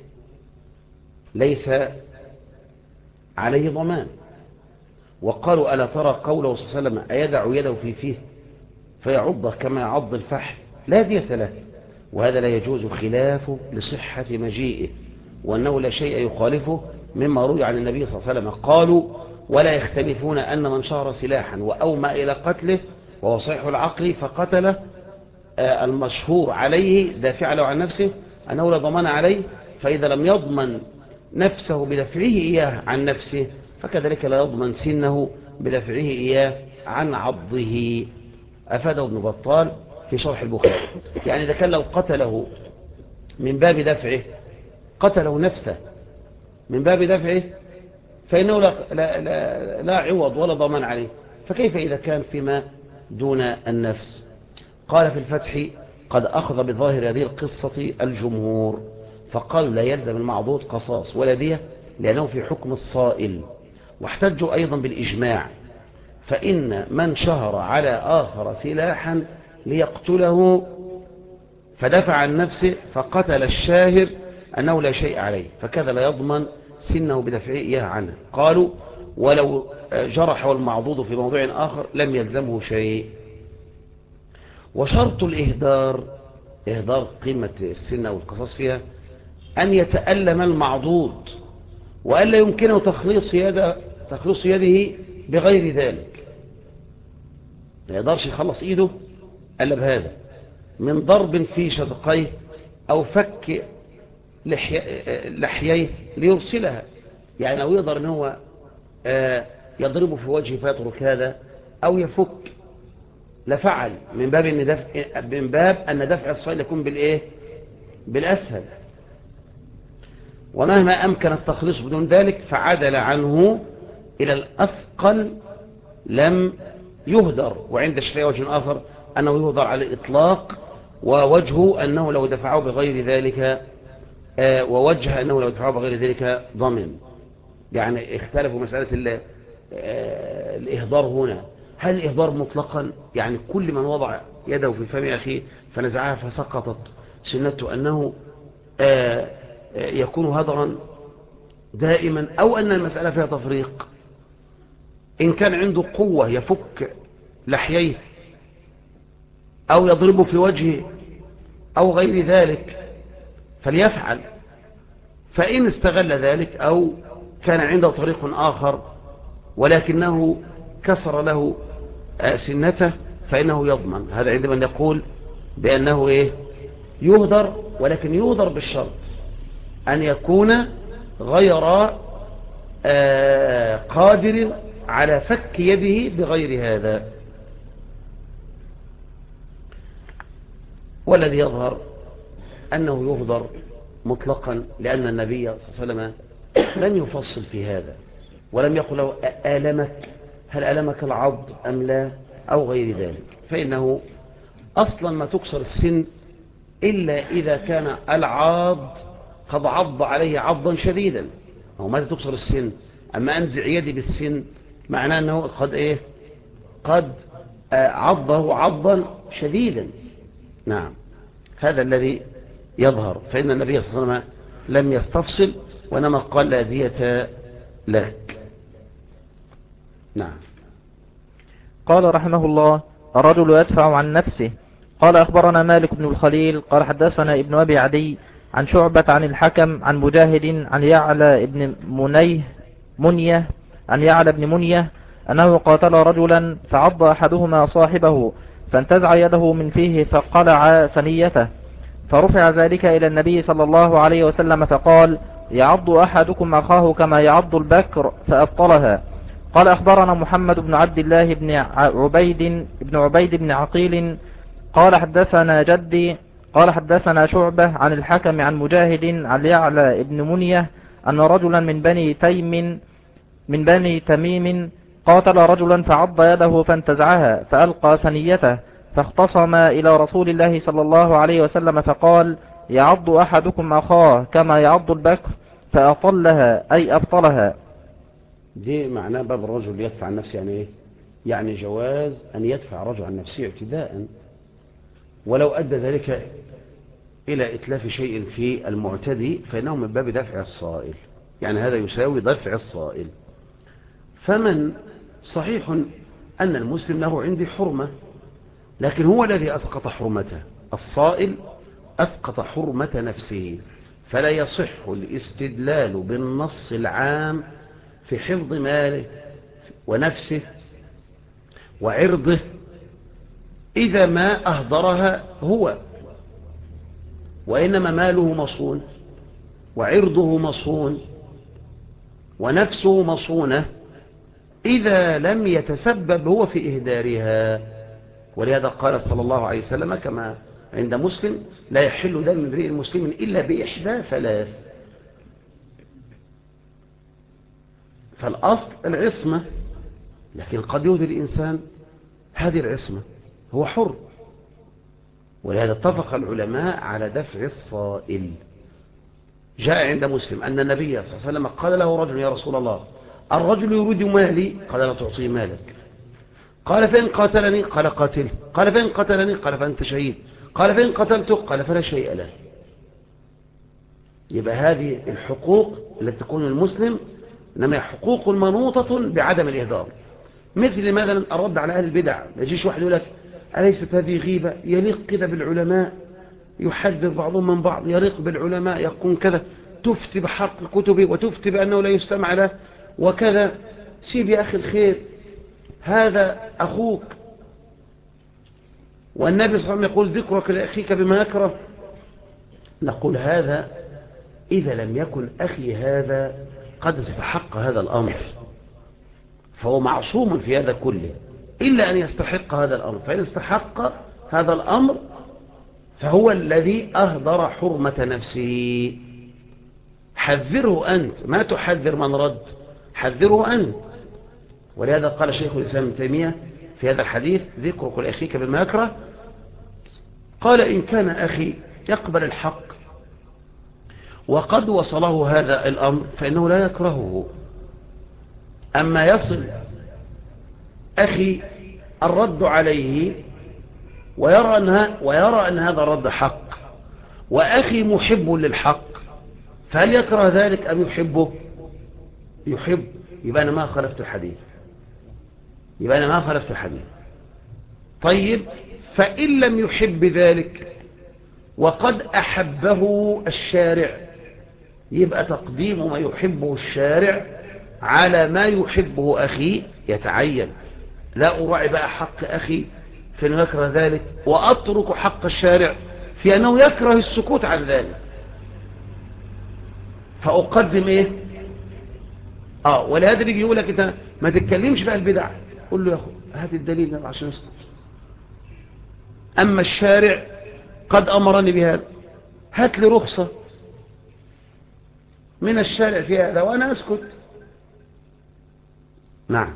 ليس عليه ضمان، وقالوا ألا ترى قوله صلى الله عليه وسلم أيدع يده في فيه فيعضه كما يعض الفحل لا دية له، وهذا لا يجوز خلافه لصحة مجيئه، وأنه لا شيء يخالفه مما روي عن النبي صلى الله عليه وسلم. قالوا ولا يختلفون أن من شهر سلاحا وأومى إلى قتله وهو صحيح العقل فقتله، المشهور عليه دافع له عن نفسه أنه لا ضمان عليه، فإذا لم يضمن نفسه بدفعه إياه عن نفسه فكذلك لا يضمن سنه بدفعه إياه عن عضه. أفاده ابن بطال في شرح البخاري. يعني إذا كان لو قتله من باب دفعه، قتله نفسه من باب دفعه، فإنه لا عوض ولا ضمان عليه، فكيف إذا كان فيما دون النفس؟ قال في الفتح قد أخذ بظاهر هذه القصة الجمهور، فقالوا لا يلزم المعضوض قصاص ولا دية لأنه في حكم الصائل. واحتجوا أيضا بالإجماع، فإن من شهر على آخر سلاحا ليقتله فدفع عن نفسه فقتل الشاهر أنه لا شيء عليه، فكذا لا يضمن سنه بدفعه إياه عنه. قالوا ولو جرحه المعضوض في موضوع آخر لم يلزمه شيء. وشرط الإهدار، إهدار قيمة السنة والقصاص فيها، أن يتألم المعضوض وألا يمكنه تخليص يده بغير ذلك. ما يقدرش يخلص إيده ألا بهذا، من ضرب في شدقيه أو فك لحييه ليرسلها. يعني لو يقدر أنه يضربه في وجهه فيترك هذا أو يفك لفعل، من باب أن دفع الصيد يكون بالأسهل. ومهما أمكن التخليص بدون ذلك فعدل عنه إلى الأثقل لم يهدر. وعند الشافعي وجه آخر أنه يهدر على الإطلاق، ووجهه أنه لو دفعه بغير ذلك ضمن. يعني اختلفوا مسألة الإهدار هنا، هل الإهدار مطلقا يعني كل من وضع يده في فم أخيه فنزعها فسقطت سنته أنه يكون هدرا دائما، أو أن المسألة فيها تفريق؟ إن كان عنده قوة يفك لحييه أو يضربه في وجهه أو غير ذلك فليفعل، فإن استغل ذلك أو كان عنده طريق آخر ولكنه كسر له سنته فإنه يضمن. هذا عندما نقول بأنه يهدر، ولكن يهدر بالشرط أن يكون غير قادر على فك يده بغير هذا. والذي يظهر أنه يهدر مطلقا، لأن النبي صلى الله عليه وسلم لم يفصل في هذا ولم يقل له هل ألمك العض أم لا أو غير ذلك، فإنه أصلا ما تكسر السن إلا إذا كان العاض قد عض عليه عضا شديدا، هو متى تكسر السن؟ أما أنزع يدي بالسن معناه أنه قد إيه؟ قد عضه عضا شديدا. نعم، هذا الذي يظهر. فإن النبي صلى الله عليه وسلم لم يستفصل، وإنما قال لا دية لك. نعم. قال رحمه الله: الرجل يدفع عن نفسه. قال أخبرنا مالك بن الخليل قال حدثنا ابن أبي عدي عن شعبة عن الحكم عن مجاهد عن يعلى ابن منيه عن يعلى بن منيه أنه قاتل رجلا فعض أحدهما صاحبه فانتزع يده من فيه فقلع ثنيته، فرفع ذلك إلى النبي صلى الله عليه وسلم فقال: يعض أحدكم أخاه كما يعض البكر، فأبطلها. قال أخبرنا محمد بن عبد الله بن عبيد بن عقيل قال حدثنا جدي قال حدثنا شعبة عن الحكم عن مجاهد عن يعلى ابن منيه أن رجلا من بني تميم قاتل رجلا فعض يده فانتزعها فألقى ثنيته، فاختصم إلى رسول الله صلى الله عليه وسلم فقال: يعض أحدكم أخاه كما يعض البكر، فأطلها أي أبطلها. دي معناه باب الرجل يدفع عن نفسه، يعني إيه؟ يعني جواز أن يدفع رجل عن نفسه اعتداء، ولو أدى ذلك إلى إتلاف شيء في المعتدي فإنه من باب دفع الصائل، يعني هذا يساوي دفع الصائل. فمن صحيح أن المسلم له عندي حرمة، لكن هو الذي أسقط حرمته، الصائل أسقط حرمة نفسه، فلا يصح الاستدلال بالنص العام في حفظ ماله ونفسه وعرضه إذا ما أهدرها هو، وإنما ماله مصون وعرضه مصون ونفسه مصونة إذا لم يتسبب هو في إهدارها. ولهذا قال صلى الله عليه وسلم كما عند مسلم: لا يحل دم امرئ مسلم إلا بإحدى ثلاث. فالأصل العصمة، لكن قد يهدر الإنسان هذه العصمة، هو حر. ولهذا اتفق العلماء على دفع الصائل. جاء عند مسلم أن النبي صلى الله عليه وسلم قال له رجل: يا رسول الله، الرجل يريد مالي. قال: لا تعطيه مالك. قال: فإن قاتلني؟ قال: قاتله. قال: فإن قتلني؟ قال: فأنت شهيد. قال: فإن قتلته؟ قال: فلا شيء له. يبقى هذه الحقوق التي تكون المسلم إنما حقوق منوطة بعدم الإهدار. مثل مثلا الرد على أهل البدع، ما يجيش واحد يقول لك: أليست هذه غيبة؟ يليق كذا بالعلماء، يحدث بعضهم من بعض، يليق بالعلماء يكون كذا، تفتي بحق كتبه وتفتي بأنه لا يستمع له وكذا. سيب يا أخي الخير، هذا أخوك، والنبي صلى الله عليه وسلم يقول: ذكرك لأخيك بما يكره. نقول هذا إذا لم يكن أخي هذا قد استحق هذا الأمر فهو معصوم في هذا كله، إلا أن يستحق هذا الأمر. فإن استحق هذا الأمر فهو الذي أهدر حرمة نفسه. حذره أنت، ما تحذر من رد، حذره أنت. ولهذا قال شيخ الإسلام ابن تيمية في هذا الحديث: ذكرك لأخيك بما يكره، قال: إن كان أخي يقبل الحق وقد وصله هذا الأمر فإنه لا يكرهه. أما يصل أخي الرد عليه ويرى أن هذا الرد حق، وأخي محب للحق، فهل يكره ذلك أم يحبه؟ يحب. يبقى أنا ما خالفت الحديث. طيب، فإن لم يحب ذلك وقد أحبه الشارع، يبقى تقديم ما يحبه الشارع على ما يحبه أخي يتعين. لا أراعي بقى حق أخي في أنه يكره ذلك وأترك حق الشارع في أنه يكره السكوت عن ذلك، فأقدم إيه؟ ولهذا يجي يقول لك: أنت ما تتكلمش بقى البدع. قل له: يا أخو هات الدليل عشان أسكت. أما الشارع قد أمرني بهذا، هات لي رخصة من الشارع في هذا وأنا أسكت. نعم.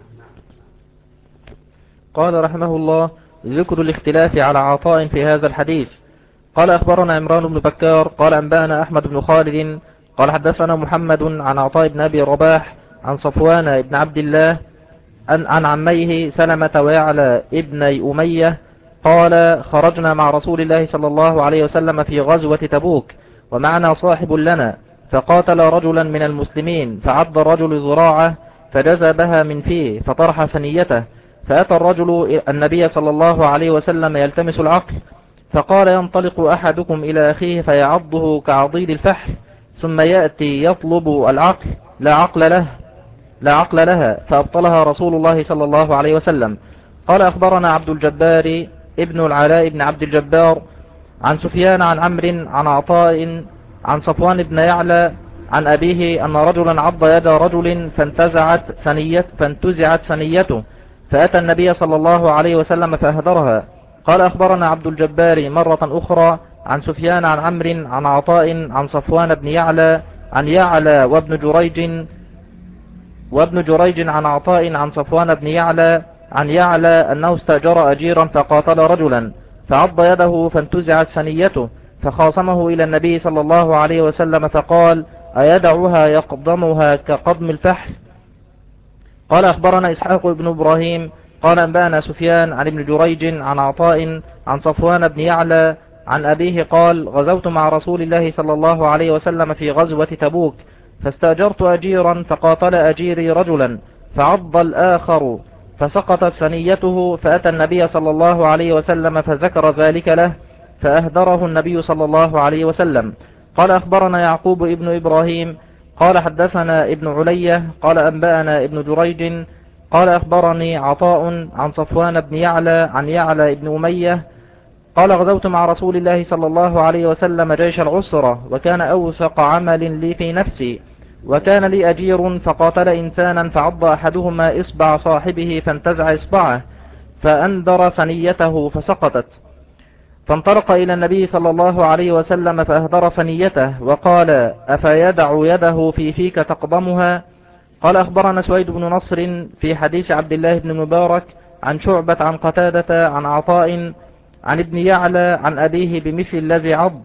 قال رحمه الله: ذكر الاختلاف على عطاء في هذا الحديث. قال أخبرنا عمران بن بكار قال أنبأنا أحمد بن خالد قال حدثنا محمد عن عطاء بن أبي رباح عن صفوان بن عبد الله عن عميه سلمة ويعلى ابني أمية قال خرجنا مع رسول الله صلى الله عليه وسلم في غزوة تبوك ومعنا صاحب لنا فقاتل رجلا من المسلمين فعض الرجل ذراعه فجزى بها من فيه فطرح ثنيته فأتى الرجل النبي صلى الله عليه وسلم يلتمس العقل فقال ينطلق أحدكم إلى أخيه فيعضه كعضيد الفحل ثم يأتي يطلب العقل لا عقل لها فأبطلها رسول الله صلى الله عليه وسلم. قال أخبرنا عبد الجبار ابن العلاء بن عبد الجبار عن سفيان عن عمرو عن عطاء عن صفوان بن يعلى عن أبيه أن رجلا عض يد رجل فانتزعت ثنيته فأتى النبي صلى الله عليه وسلم فأهدرها. قال أخبرنا عبد الجبار مرة أخرى عن سفيان عن عمرو عن عطاء عن صفوان بن يعلى عن يعلى وابن جريج عن عطاء عن صفوان بن يعلى عن يعلى أنه استأجر أجيرا فقاتل رجلا فعض يده فانتزعت ثنيته فخاصمه إلى النبي صلى الله عليه وسلم فقال أيدعها يقضمها كقضم الفحل. قال أخبرنا إسحاق بن إبراهيم قال أنبأنا سفيان عن ابن جريج عن عطاء عن صفوان بن يعلى عن أبيه قال غزوت مع رسول الله صلى الله عليه وسلم في غزوة تبوك فاستأجرت أجيرا فقاتل أجيري رجلا فعض الآخر فسقطت ثنيته فأتى النبي صلى الله عليه وسلم فذكر ذلك له فأهدره النبي صلى الله عليه وسلم. قال أخبرنا يعقوب ابن إبراهيم قال حدثنا ابن علية قال أنبأنا ابن جريج قال أخبرني عطاء عن صفوان بن يعلى عن يعلى ابن أمية قال غزوت مع رسول الله صلى الله عليه وسلم جيش العسرة وكان أوثق عمل لي في نفسي وكان لي أجير فقاتل إنسانا فعض أحدهما إصبع صاحبه فانتزع إصبعه فأندر ثنيته فسقطت فانطلق إلى النبي صلى الله عليه وسلم فأهدر ثنيته وقال أفيدع يده في فيك تقضمها. قال أخبرنا سويد بن نصر في حديث عبد الله بن مبارك عن شعبة عن قتادة عن عطاء عن ابن يعلى عن أبيه بمثل الذي عض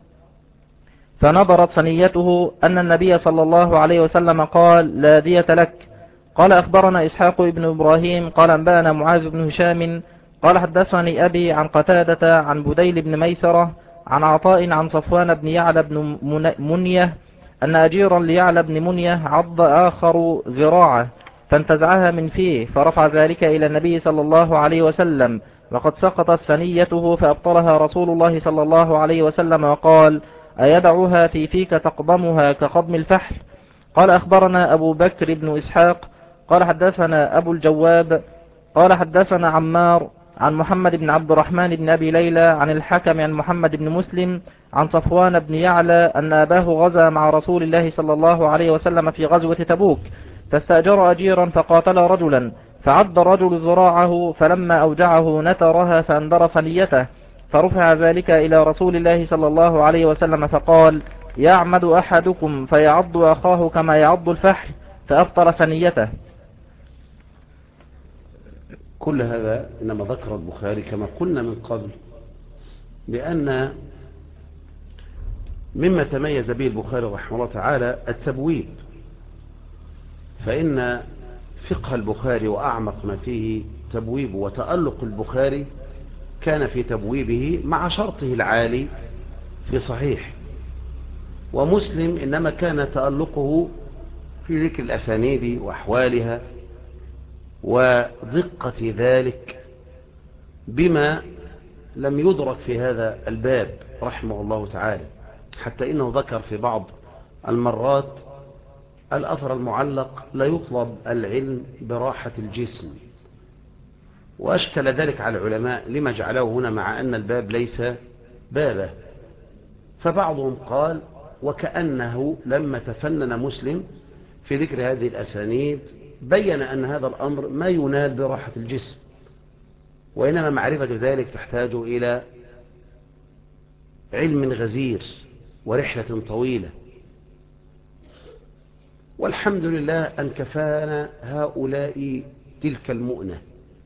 فنظرت ثنيته أن النبي صلى الله عليه وسلم قال لا دية لك. قال أخبرنا إسحاق بن إبراهيم قال أنبأنا معاذ بن هشام قال حدثني أبي عن قتادة عن بديل بن ميسرة عن عطاء عن صفوان بن يعلى بن منية أن أجيرا ليعلى بن منية عض آخر ذراعه فانتزعها من فيه فرفع ذلك إلى النبي صلى الله عليه وسلم وقد سقطت ثنيته فأبطلها رسول الله صلى الله عليه وسلم وقال أيدعها في فيك تقضمها كقضم الفحل. قال أخبرنا أبو بكر بن إسحاق قال حدثنا أبو الجواب قال حدثنا عمار عن محمد بن عبد الرحمن بن أبي ليلى عن الحكم عن محمد بن مسلم عن صفوان بن يعلى أن أباه غزا مع رسول الله صلى الله عليه وسلم في غزوة تبوك فاستأجر أجيرا فقاتل رجلا فعض الرجل ذراعه فلما أوجعه نترها فأندر ثنيته فرفع ذلك إلى رسول الله صلى الله عليه وسلم فقال يعمد أحدكم فيعض أخاه كما يعض الفحل فأبطل ثنيته. كل هذا إنما ذكر البخاري كما قلنا من قبل بأن مما تميز به البخاري رحمه الله تعالى التبويب، فإن فقه البخاري وأعمق ما فيه تبويب وتألق البخاري كان في تبويبه مع شرطه العالي في صحيح، ومسلم إنما كان تألقه في ذكر الأسانيد وأحوالها ودقة ذلك بما لم يدرك في هذا الباب رحمه الله تعالى، حتى إنه ذكر في بعض المرات الأثر المعلق لا يطلب العلم براحة الجسم، وأشكل ذلك على العلماء لما جعله هنا مع أن الباب ليس بابه. فبعضهم قال وكأنه لما تفنن مسلم في ذكر هذه الأسانيد بين أن هذا الأمر ما ينال براحة الجسم، وإنما معرفة ذلك تحتاج إلى علم غزير ورحلة طويلة، والحمد لله أن كفانا هؤلاء تلك المؤنة،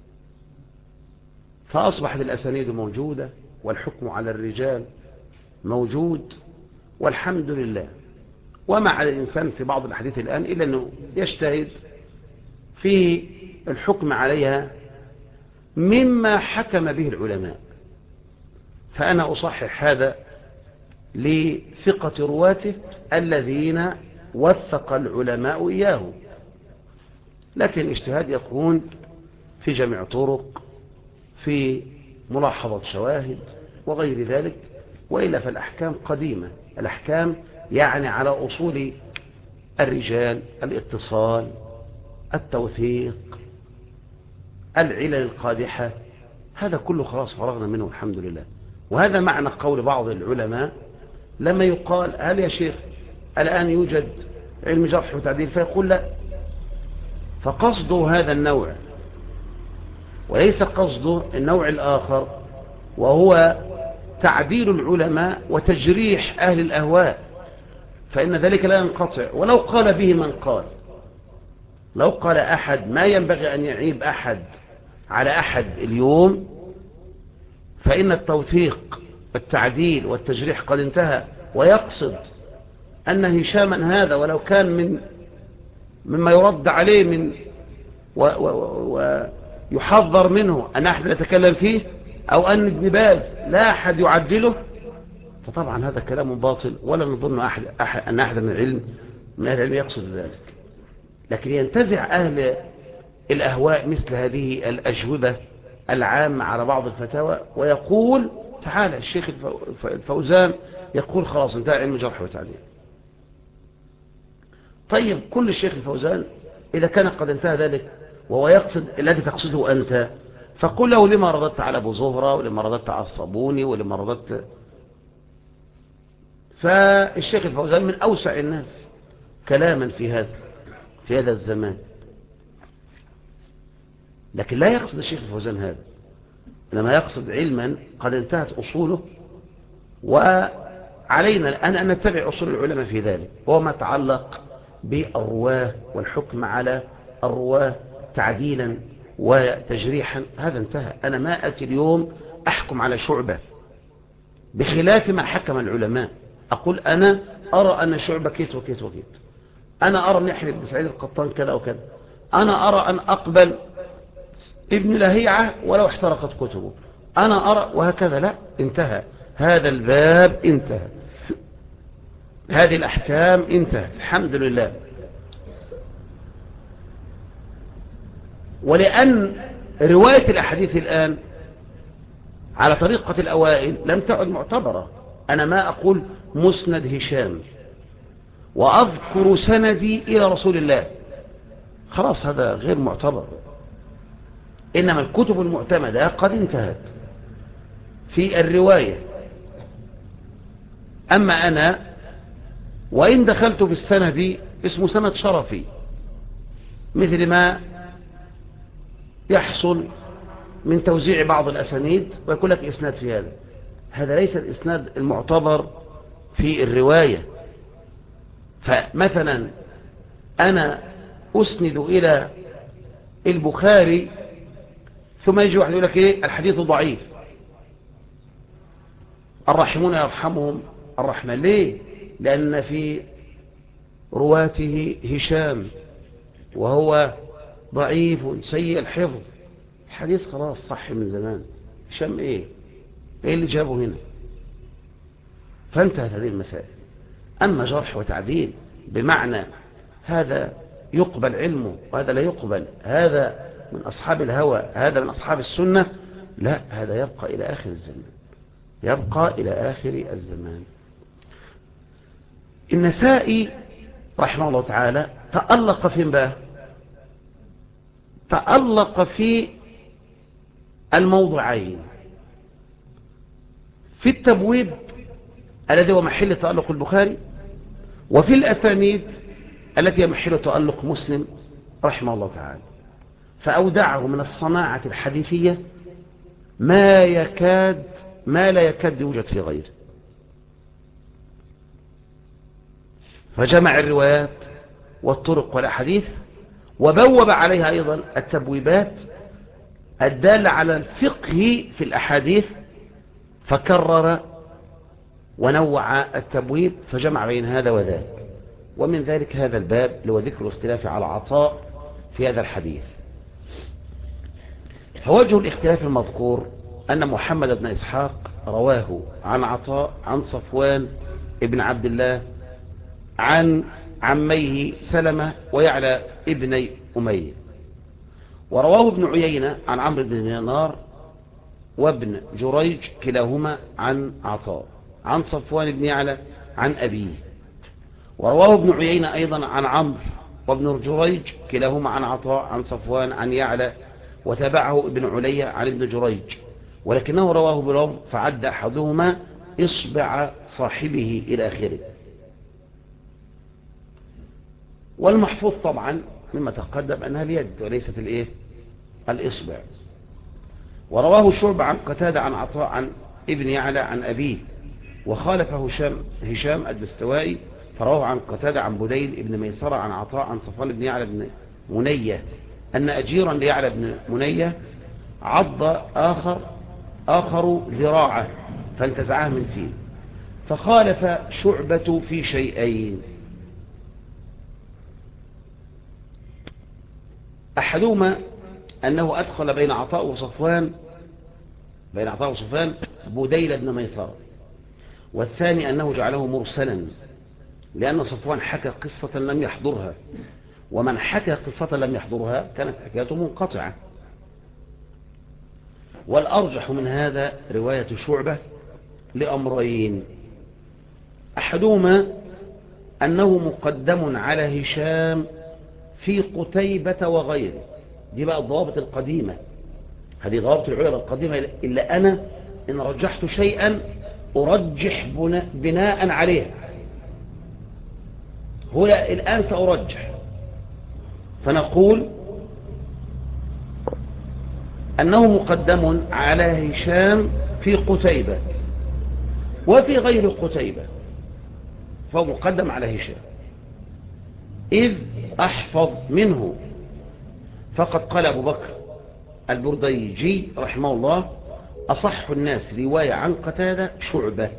فأصبحت الأسانيد موجودة والحكم على الرجال موجود والحمد لله. وما على الإنسان في بعض الأحاديث الآن إلا أنه يجتهد في الحكم عليها مما حكم به العلماء. فأنا أصحح هذا لثقة رواته الذين وثق العلماء إياه، لكن الاجتهاد يكون في جميع طرق، في ملاحظة شواهد وغير ذلك، وإلا فالأحكام قديمة. الأحكام يعني على أصول الرجال، الاتصال، التوثيق، العلل القادحة، هذا كله خلاص فرغنا منه الحمد لله. وهذا معنى قول بعض العلماء لما يقال هل يا شيخ الآن يوجد علم جرح وتعديل، فيقول لا، فقصده هذا النوع وليس قصده النوع الآخر، وهو تعديل العلماء وتجريح أهل الأهواء، فإن ذلك لا ينقطع. ولو قال به من قال، لو قال أحد ما ينبغي أن يعيب أحد على أحد اليوم، فإن التوثيق والتعديل والتجريح قد انتهى، ويقصد أن هشاما هذا ولو كان مما يرد عليه من ويحذر منه أن أحد يتكلم فيه، أو أن ابن باز لا أحد يعدله، فطبعا هذا كلام باطل، ولا نظن أن أحد من أهل العلم يقصد ذلك. لكن ينتزع أهل الأهواء مثل هذه الأجوبة العامة على بعض الفتاوى ويقول تعالى الشيخ الفوزان يقول خلاص انتهى علم جرح وتعديل. طيب كل الشيخ الفوزان إذا كان قد انتهى ذلك وهو يقصد الذي تقصده أنت، فقل له لما رددت على أبو زهرة، ولما رددت على الصابوني، ولما رددت. فالشيخ الفوزان من أوسع الناس كلاما في هذا الزمان، لكن لا يقصد الشيخ الفوزان هذا، إنما يقصد علما قد انتهت أصوله، وعلينا أن نتبع أصول العلماء في ذلك، وهو ما تعلق بالرواه والحكم على الرواه تعديلا وتجريحا، هذا انتهى. أنا ما أتي اليوم أحكم على شعبة بخلاف ما حكم العلماء، أقول أنا أرى أن شعبة كيت وكيت وكيت، أنا أرى أن يحيى بن سعيد القطان كذا وكذا، أنا أرى أن أقبل ابن لهيعة ولو احترقت كتبه، أنا أرى، وهكذا. لا، انتهى هذا الباب، انتهى هذه الأحكام، انتهى الحمد لله. ولأن رواية الأحاديث الآن على طريقة الأوائل لم تعد معتبرة. أنا ما أقول مسند هشام وأذكر سندي إلى رسول الله، خلاص هذا غير معتبر. إنما الكتب المعتمدة قد انتهت في الرواية. أما أنا وإن دخلت في السند اسمه سند شرفي، مثل ما يحصل من توزيع بعض الأسانيد ويقول لك إسناد في هذا ليس الإسناد المعتبر في الرواية. فمثلا أنا أسند إلى البخاري ثم يجي واحد يقول لك إيه الحديث ضعيف، الراحمون يرحمهم الرحمن. ليه؟ لأن في رواته هشام وهو ضعيف سيء الحفظ، الحديث خلاص صح من زمان، هشام ايه اللي جابه هنا؟ فانتهت هذه المسائل. أما جرح وتعديل بمعنى هذا يقبل علمه وهذا لا يقبل، هذا من أصحاب الهوى هذا من أصحاب السنة، لا، هذا يبقى إلى آخر الزمان، يبقى إلى آخر الزمان. النسائي رحمه الله تعالى تألق فين بقى؟ تألق في الموضوعين، في التبويب الذي هو محل تألق البخاري، وفي الأسانيد التي هي محل تألق مسلم رحمه الله تعالى. فأودعه من الصناعة الحديثية ما لا يكاد يوجد في غيره. فجمع الروايات والطرق والأحاديث، وبوب عليها أيضا التبويبات الدالة على الفقه في الأحاديث، فكرر ونوع التبويب، فجمع بين هذا وذاك. ومن ذلك هذا الباب اللي هو ذكر الاختلاف على عطاء في هذا الحديث. فوجه الاختلاف المذكور أن محمد بن إسحاق رواه عن عطاء عن صفوان ابن عبد الله عن عميه سلمة ويعلى ابني أمية، ورواه ابن عيينة عن عمرو بن دينار وابن جريج كلاهما عن عطاء عن صفوان بن يعلى عن أبيه، ورواه ابن عيينة أيضا عن عمرو وابن جريج كلاهما عن عطاء عن صفوان عن يعلى، وتابعه ابن علي عن ابن جريج، ولكنه رواه بلفظ فعد أحدهما إصبع صاحبه إلى آخره. والمحفوظ طبعا مما تقدم أنها اليد وليست الإيه؟ الإصبع. ورواه شعبة عن قتادة عن عطاء عن ابن يعلى عن أبيه، وخالف هشام الدستوائي فرواه عن قتادة عن بديل ابن ميسرة عن عطاء عن صفوان بن يعلى بن منية أن أجيرا ليعلى بن منية عض آخر ذراعه فانتزعه من فيه. فخالف شعبة في شيئين: أحدهما أنه أدخل بين عطاء وصفوان بديل بن ميسرة، والثاني أنه جعله مرسلا لأن صفوان حكى قصة لم يحضرها، ومن حكى قصة لم يحضرها كانت حكايته منقطعة. والأرجح من هذا رواية شعبة لأمرين: أحدهما أنه مقدم على هشام في قتيبة وغيره. دي بقى الضوابط القديمة، هذه ضوابط العلماء القديمة، إلا أنا إن رجحت شيئا أرجح بناء عليه. هو الآن سأرجح، فنقول أنه مقدم على هشام في قتيبة وفي غير قتيبة، فهو مقدم على هشام إذ أحفظ منه. فقد قال أبو بكر البرديجي رحمه الله: أصح الناس رواية عن قتادة شعبة.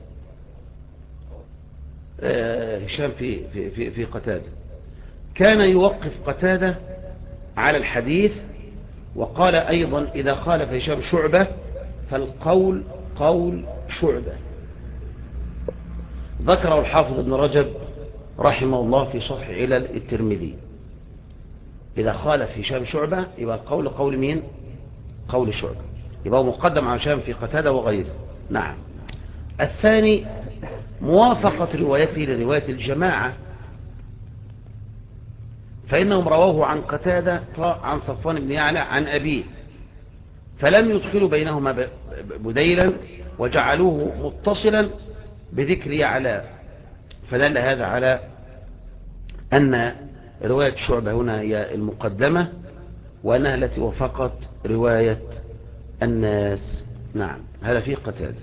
هشام في قتادة كان يوقف قتادة على الحديث، وقال أيضا: إذا خالف هشام شعبة فالقول قول شعبة. ذكره الحافظ ابن رجب رحمه الله في شرح علل الترمذي: إذا خالف هشام شعبة يبقى القول قول مين؟ قول شعبة، يبقى مقدم على هشام في قتادة وغيره. نعم. الثاني موافقة روايته لرواية الجماعة، فإنهم رواه عن قتادة عن صفوان بن يعلى عن أبيه، فلم يدخلوا بينهما بديلا وجعلوه متصلا بذكر يعلى، فدل هذا على أن رواية شعبة هنا هي المقدمة، وأنها التي وافقت رواية الناس. نعم، هذا في قتادة.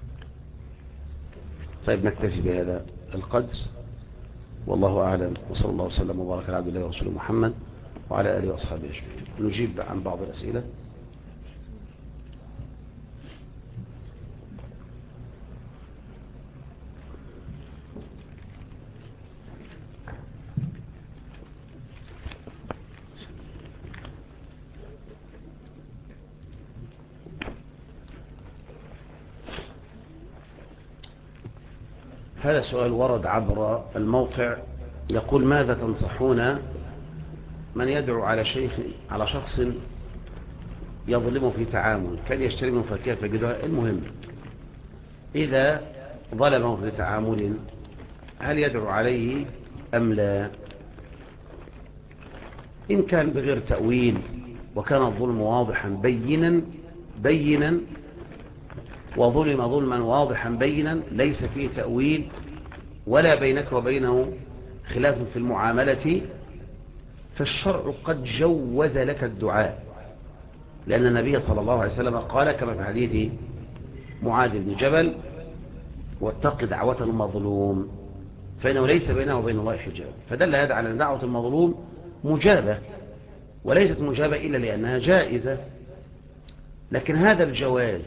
طيب نكتفي بهذا القدر، والله أعلم، وصلى الله وسلم وبارك على عبد الله ورسوله محمد وعلى آله وأصحابه أجمعين. نجيب عن بعض الأسئلة. هذا سؤال ورد عبر الموقع، يقول: ماذا تنصحون من يدعو على شخص يظلمه في تعامل، كان يشتري من فاكهة فجدها؟ المهم إذا ظلمه في تعامل هل يدعو عليه أم لا؟ إن كان بغير تأويل وكان الظلم واضحا بينا وظلم ظلما واضحا بينا ليس فيه تأويل ولا بينك وبينه خلاف في المعاملة، فالشرع قد جوز لك الدعاء، لأن النبي صلى الله عليه وسلم قال كما في حديث معاذ بن جبل: واتق دعوة المظلوم فإنه ليس بينه وبين الله حجاب. فدل هذا على أن دعوة المظلوم مجابة، وليست مجابة إلا لأنها جائزة، لكن هذا الجواز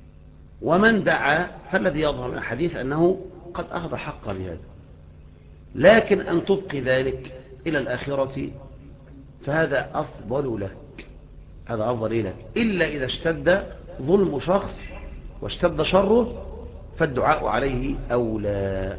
ومن دعا فالذي يظهر من الحديث أنه قد أخذ حقه بهذا. لكن أن تبقي ذلك إلى الآخرة فهذا أفضل لك، هذا أفضل لك، إلا إذا اشتد ظلم شخص واشتد شره فالدعاء عليه أولى.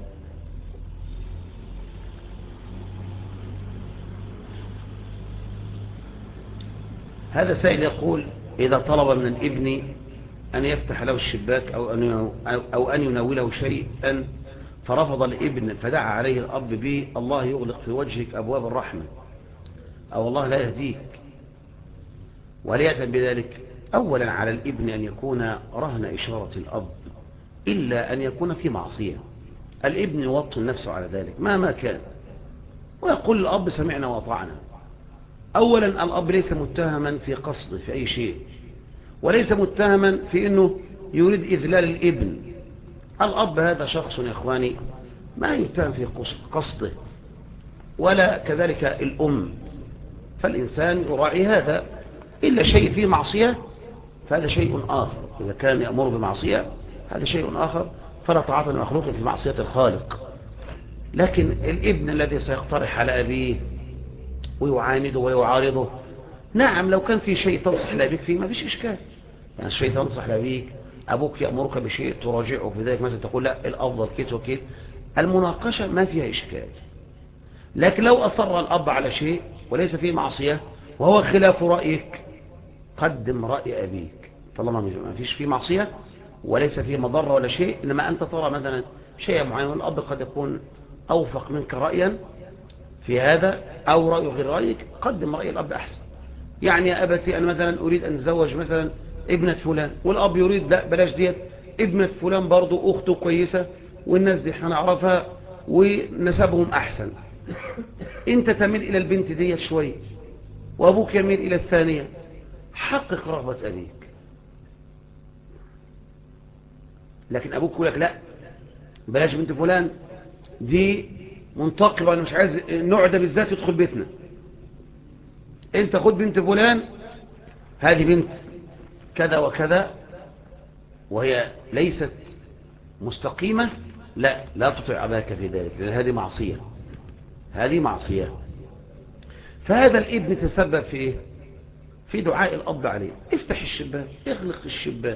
هذا سائل يقول: إذا طلب من الابن أن يفتح له الشباك أو أن يناوله شيئا فرفض الابن فدعا عليه الأب به: الله يغلق في وجهك أبواب الرحمة، أو الله لا يهديك، وليأتم بذلك. أولا على الابن أن يكون رهن إشارة الأب إلا أن يكون في معصية، الابن يوطن نفسه على ذلك مهما كان ويقول الأب سمعنا وأطعنا. أولا الأب ليس متهما في قصده في أي شيء، وليس متهما في أنه يريد إذلال الابن. الأب هذا شخص يا إخواني ما يتهم في قصده، ولا كذلك الأم، فالإنسان يراعي هذا. إلا شيء فيه معصية فهذا شيء آخر، إذا كان يأمر بمعصية هذا شيء آخر، فلا طاعة لمخلوق في معصية الخالق. لكن الابن الذي سيقترح على أبيه ويعانده ويعارضه، نعم لو كان في شيء تنصح لأبيك فيه ما فيش إشكال، يعني شيء تنصح لأبيك، أبوك يأمرك بشيء تراجعه في ذلك، مثلا تقول لا الأفضل كيت وكيت، المناقشة ما فيها إشكال. لكن لو أصر الأب على شيء وليس فيه معصية وهو خلاف رأيك، قدم رأي أبيك طالما ما فيش فيه معصية وليس فيه مضرة ولا شيء. إنما أنت ترى مثلا شيء معين والأب قد يكون أوفق منك رأيا في هذا أو رأيه غير رأيك، قدم رأي الأب أحسن. يعني يا أبتي أنا مثلا أريد أن أتزوج مثلا ابنة فلان، والأب يريد لا بلاش ديت، ابنة فلان برضو أخته كويسة والناس دي هنعرفها ونسبهم أحسن، أنت تميل إلى البنت ديت شوي وأبوك يميل إلى الثانية، حقق رغبة أبيك. لكن أبوك يقول لك لا بلاش بنت فلان دي منتقبة، أنا مش عايز النوع ده بالذات يدخل بيتنا، أنت خد بنت فلان هذه بنت كذا وكذا وهي ليست مستقيمة، لا تطيع أباك في ذلك، لأن هذه معصية، هذه معصية. فهذا الابن تسبب في إيه؟ في دعاء الأب عليه: افتح الشباك، اغلق الشباك،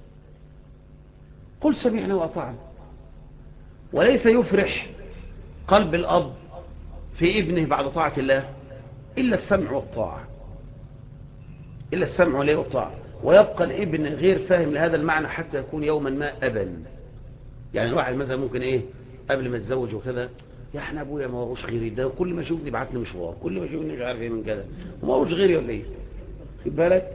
قل سمعنا وأطعنا. وليس يفرح قلب الأب في ابنه بعد طاعة الله إلا السمع والطاعة، إلا السمع والطاعة. ويبقى الابن غير فاهم لهذا المعنى حتى يكون يوما ما أبا. يعني الواحد مثلا ممكن إيه قبل ما يتزوج وكذا، يا احنا ابويا ما وروش غيري، ده كل ما يشوفني بعتني مشوار، كل ما يشوفني مش عارف ايه من كذا، وما وروش غيري ولا ايه. خد بالك.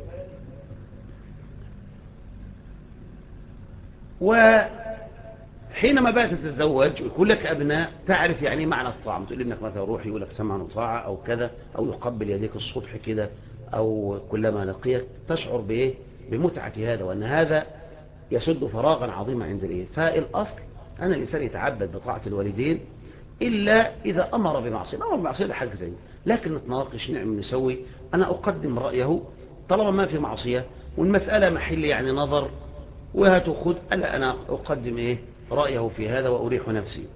وحينما بقى تتزوج ويكون لك ابناء تعرف يعني معنى الطاعه، تقول ابنك مثلا روح يقول لك سمعا وطاعه او كذا، او يقبل يديك الصبح كده، او كلما لقيك تشعر بايه بمتعه هذا، وان هذا يسد فراغا عظيما عند الايه. فالاصل ان الانسان يتعبد بطاعه الوالدين إلا إذا أمر بمعصية، أمر بمعصية ده حاجة زي، لكن نتناقش نعمل نسوي، أنا أقدم رأيه طالما ما في معصية والمسألة محل يعني نظر وهتأخذ، ألا أنا أقدم إيه رأيه في هذا وأريح نفسي.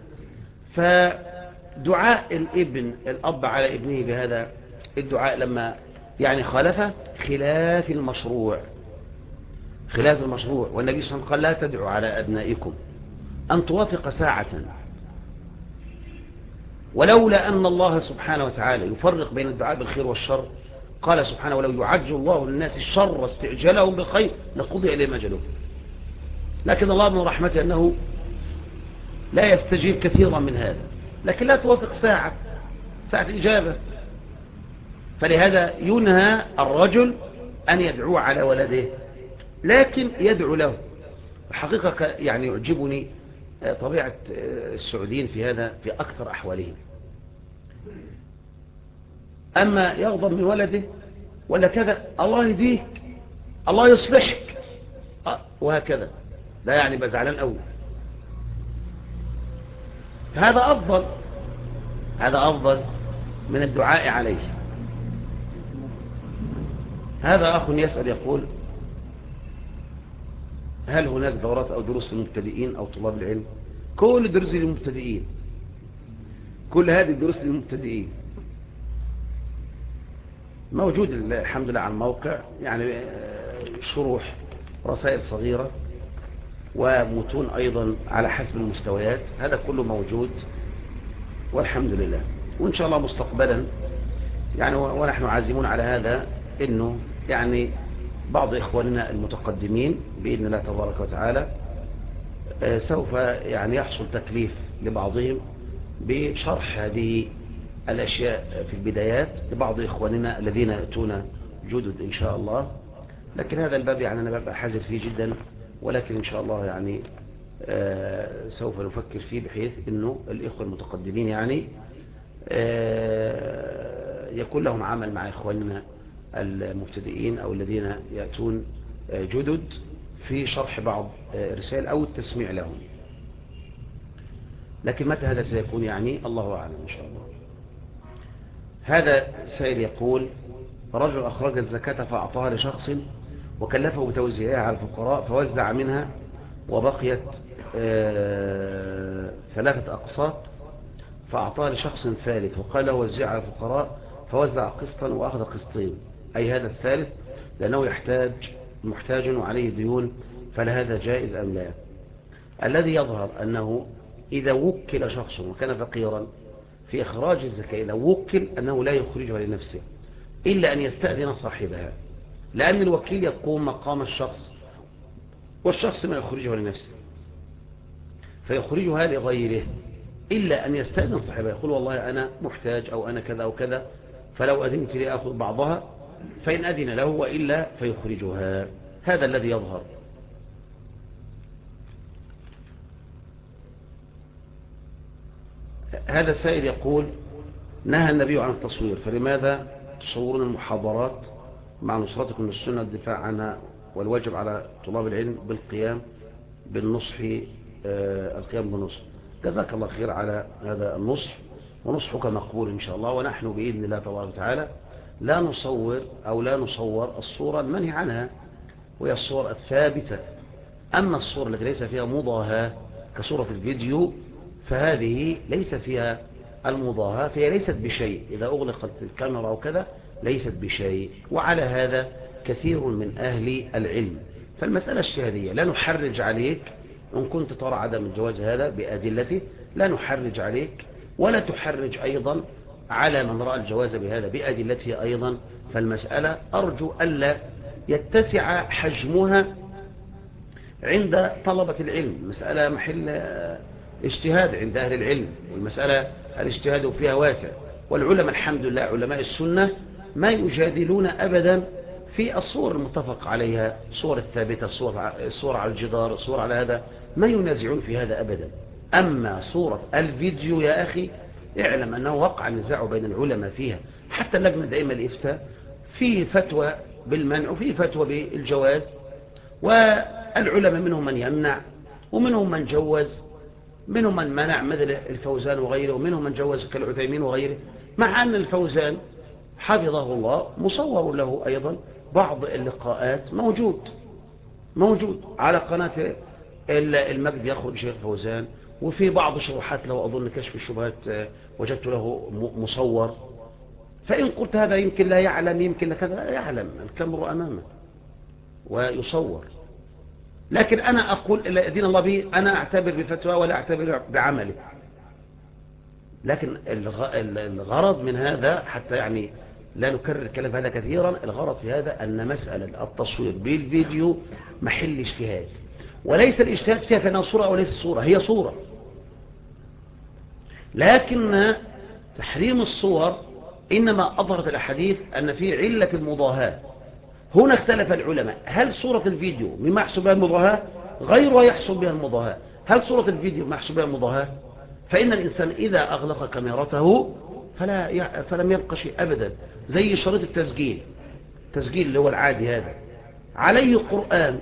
فدعاء الأب على ابنه بهذا الدعاء لما يعني خالفه خلاف المشروع، خلاف المشروع. والنبي صلى الله عليه وسلم قال: لا تدعوا على أبنائكم أن توافق ساعة، ولولا أن الله سبحانه وتعالى يفرق بين الدعاء بالخير والشر قال سبحانه: ولو يعجل الله للناس الشر استعجالهم بالخير لقضي إليهم أجلهم. لكن الله من رحمته أنه لا يستجيب كثيرا من هذا، لكن لا توافق ساعة إجابة. فلهذا ينهى الرجل أن يدعو على ولده، لكن يدعو له. الحقيقة يعني يعجبني طبيعة السعوديين في هذا في أكثر أحوالهم، أما يغضب من ولده ولا كذا الله يهديك الله يصلحك وهكذا، لا يعني بزعلان قوي. هذا أفضل من الدعاء عليه. هذا أخ يسأل يقول: هل هناك دورات أو دروس للمبتدئين أو طلاب العلم؟ كل دروس للمبتدئين، كل هذه الدروس للمبتدئين موجود الحمد لله على الموقع، يعني شروح رسائل صغيرة ومتون أيضا على حسب المستويات، هذا كله موجود والحمد لله. وإن شاء الله مستقبلا يعني ونحن عازمون على هذا، إنه يعني بعض إخواننا المتقدمين بإذن الله تبارك وتعالى سوف يعني يحصل تكليف لبعضهم بشرح هذه الأشياء في البدايات لبعض إخواننا الذين يأتون جدد إن شاء الله. لكن هذا الباب يعني أنا ببقى حذر فيه جدا، ولكن إن شاء الله يعني سوف نفكر فيه بحيث أنه الإخوة المتقدمين يعني يكون لهم عمل مع إخواننا المبتدئين أو الذين يأتون جدد في شرح بعض رسائل أو التسميع لهم. لكن متى هذا سيكون يعني الله أعلم إن شاء الله. هذا سائل يقول: رجل أخرج الزكاة فأعطاها لشخص وكلفه بتوزيعها على الفقراء فوزع منها وبقيت 3 أقساط، فأعطاها لشخص ثالث وقال له وزعها على الفقراء فوزع قسطا وأخذ قسطين، أي هذا الثالث لأنه محتاج وعليه ديون، فلهذا جائز أم لا؟ الذي يظهر أنه إذا وكل شخص وكان فقيرا في إخراج الزكاة، لو وكل أنه لا يخرجها لنفسه إلا أن يستأذن صاحبها، لأن الوكيل يقوم مقام الشخص والشخص ما يخرجها لنفسه فيخرجها لغيره، إلا أن يستأذن صاحبها يقول والله أنا محتاج أو أنا كذا أو كذا، فلو أذنت لي أخذ بعضها، فإن أذن له وإلا فيخرجها. هذا الذي يظهر. هذا السائل يقول: نهى النبي عن التصوير، فلماذا تصورون المحاضرات مع نصرتكم للسنة والدفاع عنها، والواجب على طلاب العلم بالقيام بالنصح القيام بالنصح. جزاك الله خير على هذا النصح، ونصحك مقبول إن شاء الله. ونحن بإذن الله تبارك وتعالى لا نصور أو لا نصور الصورة المنهي عنها، وهي الصور الثابتة. أما الصورة التي ليس فيها مضاهاة كصورة الفيديو فهذه ليس فيها المضاهاة، فهي ليست بشيء، إذا أغلقت الكاميرا أو كذا ليست بشيء. وعلى هذا كثير من أهل العلم، فالمسألة اجتهادية، لا نحرج عليك إن كنت ترى عدم الجواز هذا بأدلته، لا نحرج عليك، ولا تحرج أيضا على من رأى الجواز بهذا بأدلته أيضا. فالمسألة أرجو ألا يتسع حجمها عند طلبة العلم، مسألة محل اجتهاد عند أهل العلم، والمسألة الاجتهاد فيها واسع، والعلماء الحمد لله علماء السنة ما يجادلون أبدا في الصور المتفق عليها، صور الثابتة، الصور على الجدار، الصور على هذا، ما ينازعون في هذا أبدا. أما صورة الفيديو يا أخي اعلم أنه وقع نزاع بين العلماء فيها، حتى اللجنة دائما الإفتاء في فتوى بالمنع وفي فتوى بالجواز، والعلماء منهم من يمنع ومنهم من جوز، منهم من منع مثل الفوزان وغيره، ومنهم من جوز كالعثيمين وغيره، مع أن الفوزان حفظه الله مصور له أيضا بعض اللقاءات موجود على قناة المجد يخرج شيخ فوزان، وفي بعض شروحات له أظن كشف الشبهات وجدت له مصور. فإن قلت هذا يمكن لا يعلم، يمكن كذا، يعلم، الكاميرا أمامه ويصور. لكن أنا أقول إلا دين الله به، أنا أعتبر بفتوى ولا أعتبر بعمله. لكن الغرض من هذا حتى يعني لا نكرر الكلام هذا كثيرا، الغرض في هذا أن مسألة التصوير بالفيديو محل اجتهاد، وليس الاجتهاد فيها في أنها صورة أو ليس صورة، هي صورة، لكن تحريم الصور إنما أظهرت الأحاديث أن في علة المضاهاة. هنا اختلف العلماء، هل صورة الفيديو مما يحصل بها المضاهاة؟ غيرها يحصل بها المضاهاة. هل صورة الفيديو ما يحصل بها المضاهاة؟ فإن الإنسان إذا أغلق كاميرته فلم يبقى شيء أبدا، زي شريط التسجيل اللي هو العادي هذا عليه قرآن،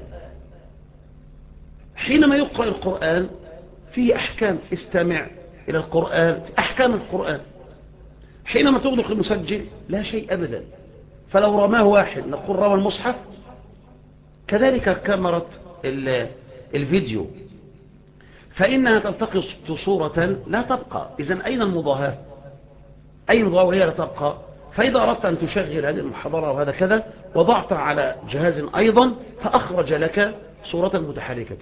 حينما يقرأ القرآن فيه أحكام، استمع إلى القرآن، أحكام القرآن. حينما تغلق المسجل لا شيء أبدا. فلو رماه واحد نقول رمى المصحف، كذلك كاميرا الفيديو. فإنها تلتقط صورة لا تبقى. إذن أين المضاهاة؟ أي مضاهاة وهي لا تبقى؟ فإذا أردت أن تشغل هذه المحاضرة وهذا كذا وضعت على جهاز أيضا فأخرج لك صورة متحركة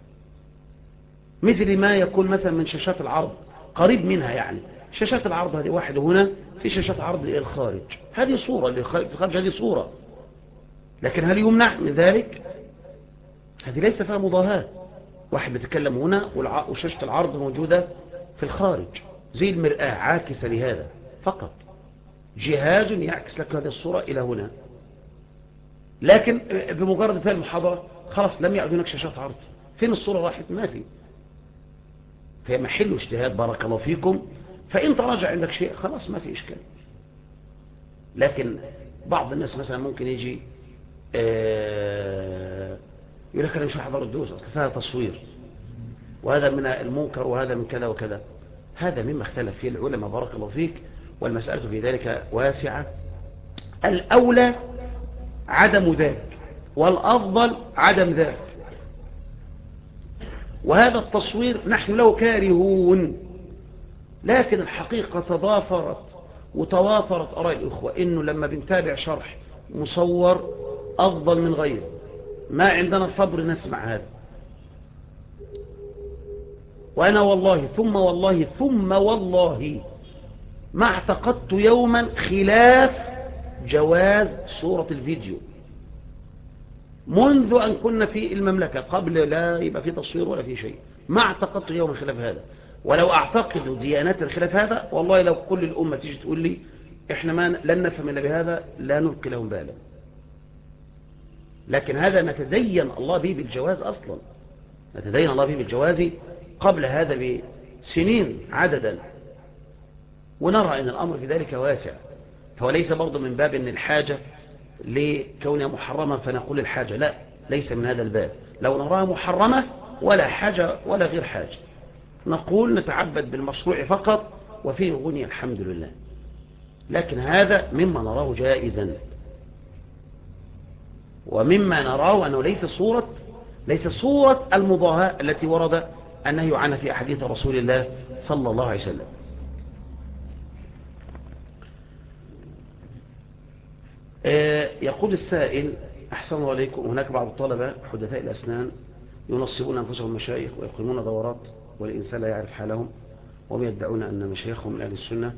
مثل ما يكون مثلا من شاشات العرض قريب منها. يعني شاشات العرض هذه واحد هنا في شاشات عرض الخارج، هذه صورة اللي في الخارج هذه صورة، لكن هل يمنع من ذلك؟ هذه ليس فيها مضاهاة. واحد بيتكلم هنا وشاشة العرض موجودة في الخارج زي المرآة عاكسة لهذا فقط، جهاز يعكس لك هذه الصورة إلى هنا. لكن بمجرد فيها المحاضرة خلاص لم يعد هناك شاشات عرض، فين الصورة راحت؟ ما في. فهي محل اجتهاد بارك الله فيكم، فإن تراجع عندك شيء خلاص ما في إشكال. لكن بعض الناس مثلا ممكن يجي يقول لك أنا مش هحضر الدروس أصل فيها تصوير، وهذا من المنكر وهذا من كذا وكذا. هذا مما اختلف فيه العلماء بارك الله فيك، والمسألة في ذلك واسعة. الأولى عدم ذلك والأفضل عدم ذلك، وهذا التصوير نحن له كارهون. لكن الحقيقة تضافرت وتوافرت آراء الإخوة إنه لما بنتابع شرح مصور أفضل من غيره. ما عندنا صبر نسمع هذا. وأنا والله ثم والله ثم والله ما اعتقدت يوما خلاف جواز صورة الفيديو منذ أن كنا في المملكة قبل لا يبقى في تصوير ولا في شيء. ما اعتقدت يوما خلاف هذا، ولو اعتقد ديانات الخلاف هذا والله لو كل الأمة تيجي تقول لي احنا ما لن نفهم إلا بهذا لا نلقي لهم بالا. لكن هذا نتدين الله به بالجواز أصلا، نتدين الله به بالجواز قبل هذا بسنين عددا، ونرى أن الأمر في ذلك واسع. فهو ليس برضو من باب أن الحاجة لكونها محرمة فنقول الحاجة، لا، ليس من هذا الباب. لو نراها محرمة ولا حاجة ولا غير حاجة نقول نتعبد بالمشروع فقط وفيه غني الحمد لله. لكن هذا مما نراه جائزا، ومما نراه أنه ليس صورة المضاهاة التي ورد النهي عنها في أحاديث رسول الله صلى الله عليه وسلم. يقول السائل أحسن الله عليكم، هناك بعض الطلبة حدثاء الأسنان ينصبون أنفسهم مشايخ ويقيمون دورات والإنسان لا يعرف حالهم، وهم يدعون أن مشايخهم من أهل السنة،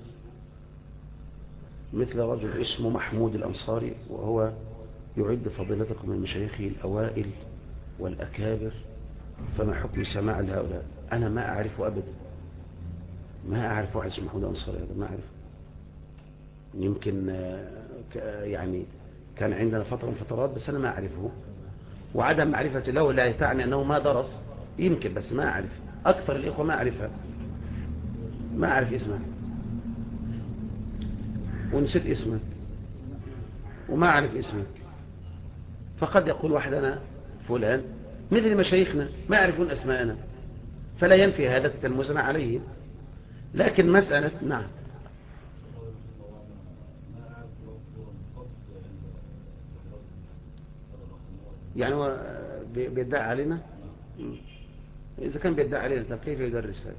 مثل رجل اسمه محمود الأنصاري وهو يعد فضيلتكم من مشايخه الأوائل والأكابر، فما حكم سماع لهؤلاء؟ أنا ما أعرفه أبدا، ما أعرف واحد اسمه محمود الأنصاري هذا، ما أعرف. يمكن يعني كان عندنا فترة من فترات بس أنا ما أعرفه، وعدم معرفة له لا تعني أنه ما درس، يمكن بس ما أعرف. أكثر الإخوة ما أعرفها، ما أعرف اسمه ونسيت اسمه وما أعرف اسمه. فقد يقول واحد أنا فلان مثل مشايخنا ما يعرفون أسماءنا، فلا ينفي هذا التلمذنا عليهم. لكن مسألة نعم يعني هو بيدعي علينا. إذا كان بيدعي علينا طب كيف يدرس هذا؟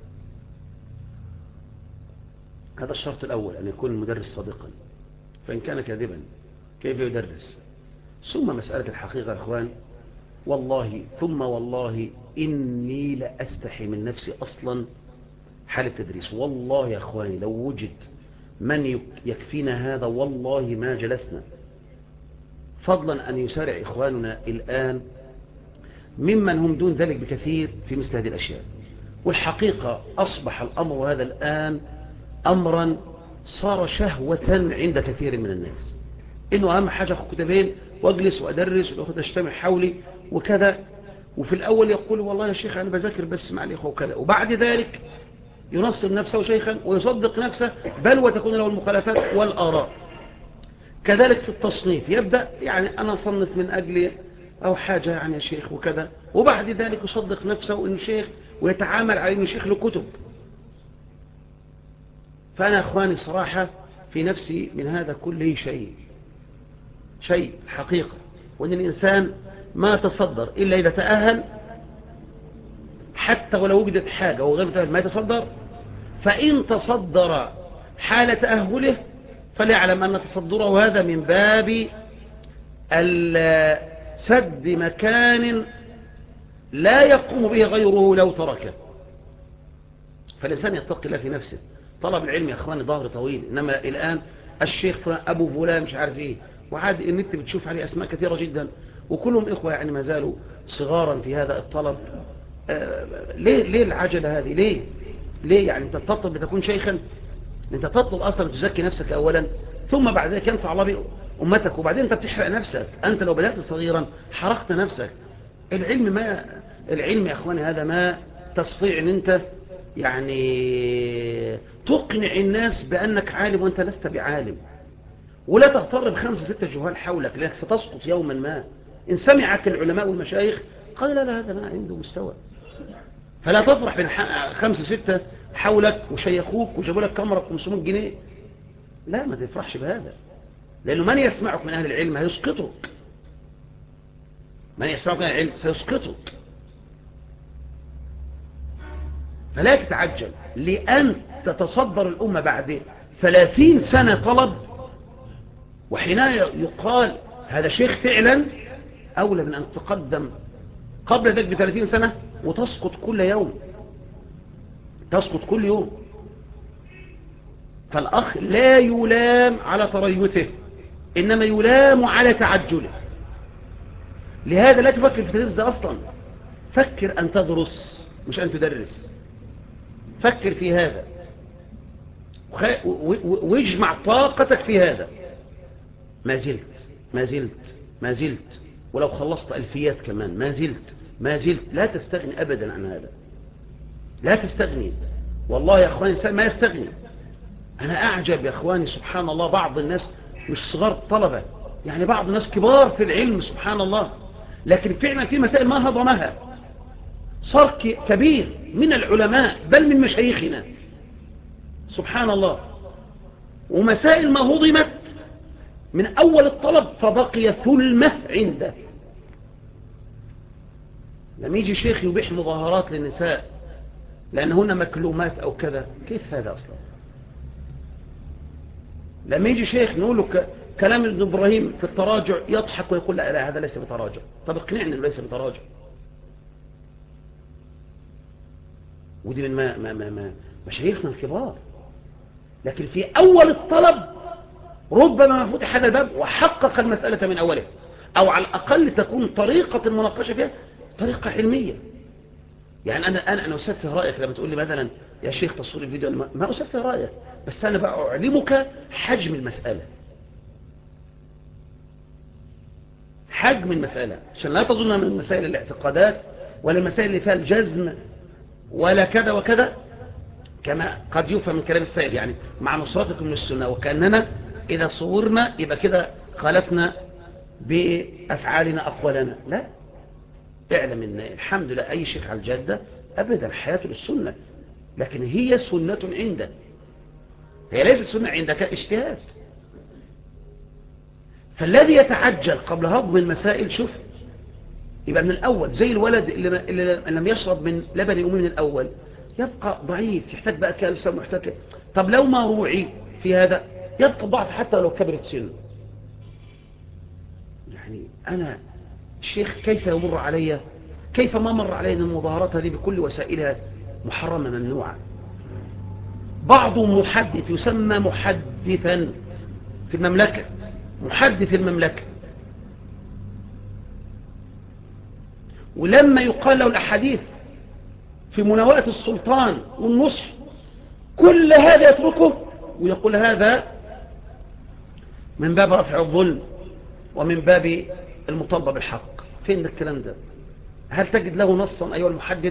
هذا الشرط الأول أن يكون المدرس صادقا، فإن كان كاذبا كيف يدرس؟ ثم مسألة الحقيقة يا أخوان، والله ثم والله إني لأستحي من نفسي أصلا حال التدريس. والله يا أخواني لو وجد من يكفينا هذا والله ما جلسنا، فضلا أن يسارع إخواننا الآن ممن هم دون ذلك بكثير في مثل هذه الأشياء. والحقيقة أصبح الأمر هذا الآن أمرا صار شهوة عند كثير من الناس، إنه أهم حاجة أخذ كتابين وأجلس وأدرس وأخذ أجتمع حولي وكذا. وفي الأول يقول والله يا شيخ أنا بذاكر بس مع الإخوة وكذا، وبعد ذلك ينصب نفسه شيخا ويصدق نفسه، بل وتكون له المخالفات والآراء. كذلك في التصنيف يبدأ يعني أنا أصنف من أجل أو حاجة يعني يا شيخ وكذا، وبعد ذلك يصدق نفسه إنه شيخ ويتعامل على إنه شيخ لكتب. فأنا أخواني صراحة في نفسي من هذا كله شيء حقيقة، وأن الإنسان ما تصدر إلا إذا تأهل حتى ولو وجدت حاجة وغير متأهل ما يتصدر. فإن تصدر حال تأهله فليعلم أن تصدره هذا من باب سد مكان لا يقوم به غيره لو تركه. فالإنسان يتقي الله في نفسه. طلب العلم يا أخواني ظهر طويل، إنما الآن الشيخ فلان أبو فلان مش عارف إيه، وعاد النت بتشوف عليه أسماء كثيرة جدا، وكلهم إخوة يعني ما زالوا صغارا في هذا الطلب. ليه العجلة هذه؟ ليه يعني أنت تطلب لتكون شيخا؟ أنت تطلب أصلا تزكي نفسك أولا، ثم بعد ذلك ينفع الله أمتك، وبعدين أنت بتحرق نفسك. أنت لو بدأت صغيرا حرقت نفسك. العلم يا أخواني هذا ما تستطيع أن أنت يعني تقنع الناس بأنك عالم وأنت لست بعالم، ولا تغتر ب5 6 جهال حولك، لأنك ستسقط يوما ما. إن سمعك العلماء والمشايخ قال لا هذا ما عنده مستوى، فلا تفرح بين 5 6 حولك وشيخوك وجابوا لك كاميرا ب500 جنيه. لا، ما تفرحش بهذا، لأنه من يسمعك من أهل العلم هيسقطك. من يسمعك من أهل العلم سيسقطك. فلا تتعجل لأن تتصدر الأمة بعد 30 سنة طلب، وحينها يقال هذا شيخ فعلا، أولى من أن تقدم قبل ذلك ب30 سنة وتسقط كل يوم، تسقط كل يوم. فالأخ لا يلام على تريثه، إنما يلام على تعجله. لهذا لا تفكر في التدريس ده أصلا، فكر أن تدرس مش أن تدرس. فكر في هذا واجمع طاقتك في هذا. ما زلت ولو خلصت ألفيات كمان ما زلت لا تستغني أبدا عن هذا، لا تستغني. والله يا أخواني ما يستغني. أنا أعجب يا أخواني سبحان الله، بعض الناس مش صغار طلبة، يعني بعض الناس كبار في العلم سبحان الله، لكن فعلا في مسائل ما هضمها. صار كبير من العلماء بل من مشايخنا سبحان الله، ومسائل ما هضمت من أول الطلب فبقي ثلمة عنده. لما يجي شيخ يبيح مظاهرات للنساء لأنهن مكلومات أو كذا، كيف هذا أصلا؟ لما يجي شيخ نقول له كلام ابن إبراهيم في التراجع يضحك ويقول لا هذا ليس بتراجع. طب اقنعني انه ليس بتراجع. ودي من مشايخنا الكبار، لكن في أول الطلب ربما ما فتح هذا الباب وحقق المسألة من أوله، أو على الأقل تكون طريقة المناقشة فيها طريقة علمية. يعني أنا أسفه رأيك لما تقول لي مثلا يا شيخ تصوير الفيديو، ما أسفه رأيك، بس أنا بقى أعلمك حجم المسألة، حجم المسألة، عشان لا تظن من مسائل الاعتقادات ولا المسائل اللي فيها الجزم ولا كذا وكذا، كما قد يفهم من كلام السائل يعني مع نصرتكم للسنة وكأننا إذا صورنا يبقى كده خالفنا بأفعالنا أقوالنا. لا، اعلم ان الحمد لله أي شيخ على الجادة أبدا حياته للسنة، لكن هي سنة عنده، هي ليست سنة عندك اجتهاد. فالذي يتعجل قبل هضم المسائل شوف يبقى من الأول زي الولد اللي لم يشرب من لبن أمه من الأول يبقى ضعيف، يحتاج بقى كالسيوم محتاج. طب لو ما روعي في هذا يبقى ضعف حتى لو كبرت سنه. يعني أنا الشيخ كيف يمر علي، كيف ما مر علي المظاهرات هذه بكل وسائلها محرمة ممنوعة. بعض محدث يسمى محدثا في المملكة، محدث المملكة، ولما يقال له الأحاديث في مناوئة السلطان والنصح كل هذا يتركه ويقول هذا من باب رفع الظلم ومن باب المطالبة بالحق. فين الكلام ده؟ هل تجد له نصا أيها المحدث؟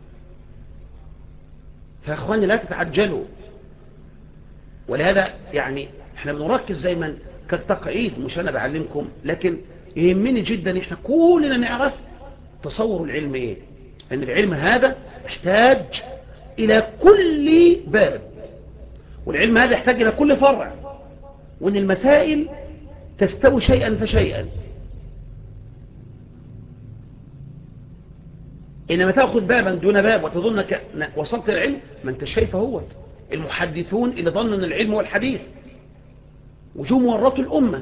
فيا أخواني لا تتعجلوا. ولهذا يعني احنا بنركز دايما كالتقعيد، مش أنا بعلمكم، لكن يهمني جدا احنا كلنا نعرف تصور العلم ايه، ان العلم هذا يحتاج الى كل باب، والعلم هذا يحتاج الى كل فرع، وان المسائل تستوي شيئا فشيئا. إنما تأخذ بابا دون باب وتظن وصلت العلم، ما انت شايفه هو المحدثون اللي ظنوا أن العلم هو الحديث وجوم ورطوا الأمة.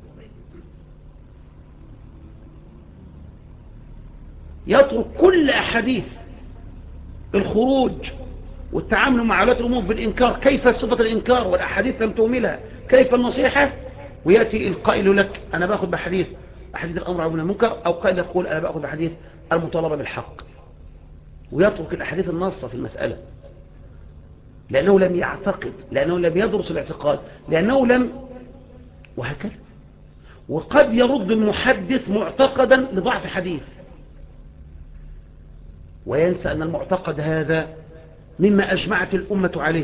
يترك كل أحاديث الخروج والتعامل مع ولاة الأمور بالإنكار، كيف صفة الإنكار والأحاديث لم تؤملها، كيف النصيحة، ويأتي القائل لك أنا بأخذ بحديث الأمر عن المنكر، أو قائل يقول أنا بأخذ بحديث المطالبة بالحق، ويترك الأحاديث النصة في المسألة، لأنه لم يعتقد، لأنه لم يدرس الاعتقاد، لأنه لم، وهكذا. وقد يرد المحدث معتقدا لضعف حديث، وينسى أن المعتقد هذا مما أجمعت الأمة عليه،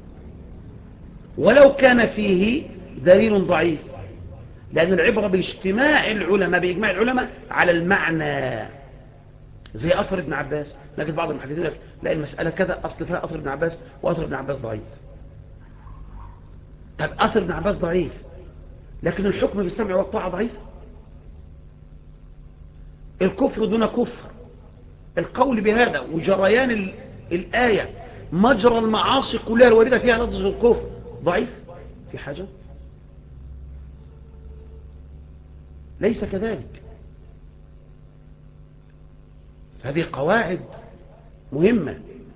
ولو كان فيه دليل ضعيف، لأن العبرة باجتماع العلماء، بإجماع العلماء على المعنى. زي أثر ابن عباس، نجد بعض المحدثين يقول لا المسألة كذا أصل فيها أثر ابن عباس، وأثر ابن عباس ضعيف. طب أثر ابن عباس ضعيف، لكن الحكم بالسمع والطاعة ضعيف. الكفر دون كفر، القول بهذا وجريان الآية مجرى المعاصي كلها الواردة فيها لفظ الكفر ضعيف. في حاجة ليس كذلك. هذه قواعد مهمة.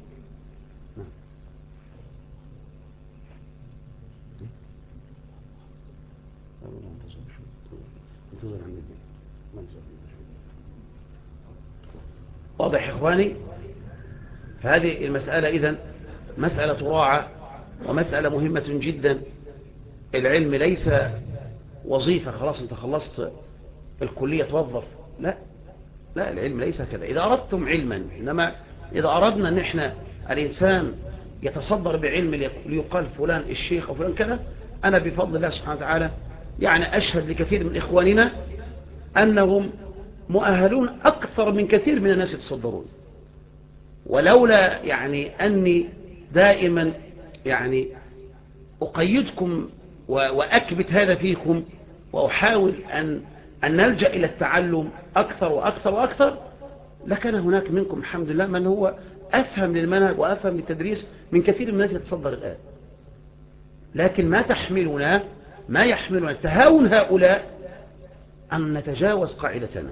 واضح يا إخواني؟ فهذه المسألة إذن مسألة تراعى ومسألة مهمة جدا. العلم ليس وظيفة خلاص انت خلصت الكلية توظف، لا لا، العلم ليس كذا. إذا أردتم علما، إنما إذا أردنا أن احنا الإنسان يتصدر بعلم ليقال فلان الشيخ أو فلان كذا، أنا بفضل الله سبحانه وتعالى يعني أشهد لكثير من إخواننا أنهم مؤهلون أكثر من كثير من الناس يتصدرون. ولولا يعني أني دائما يعني أقيدكم وأكبت هذا فيكم، وأحاول أن نلجأ إلى التعلم أكثر وأكثر وأكثر، لكان هناك منكم الحمد لله من هو أفهم للمنهج وأفهم للتدريس من كثير من الناس يتصدر الآن. لكن ما يحملنا تهاون هؤلاء أن نتجاوز قاعدتنا.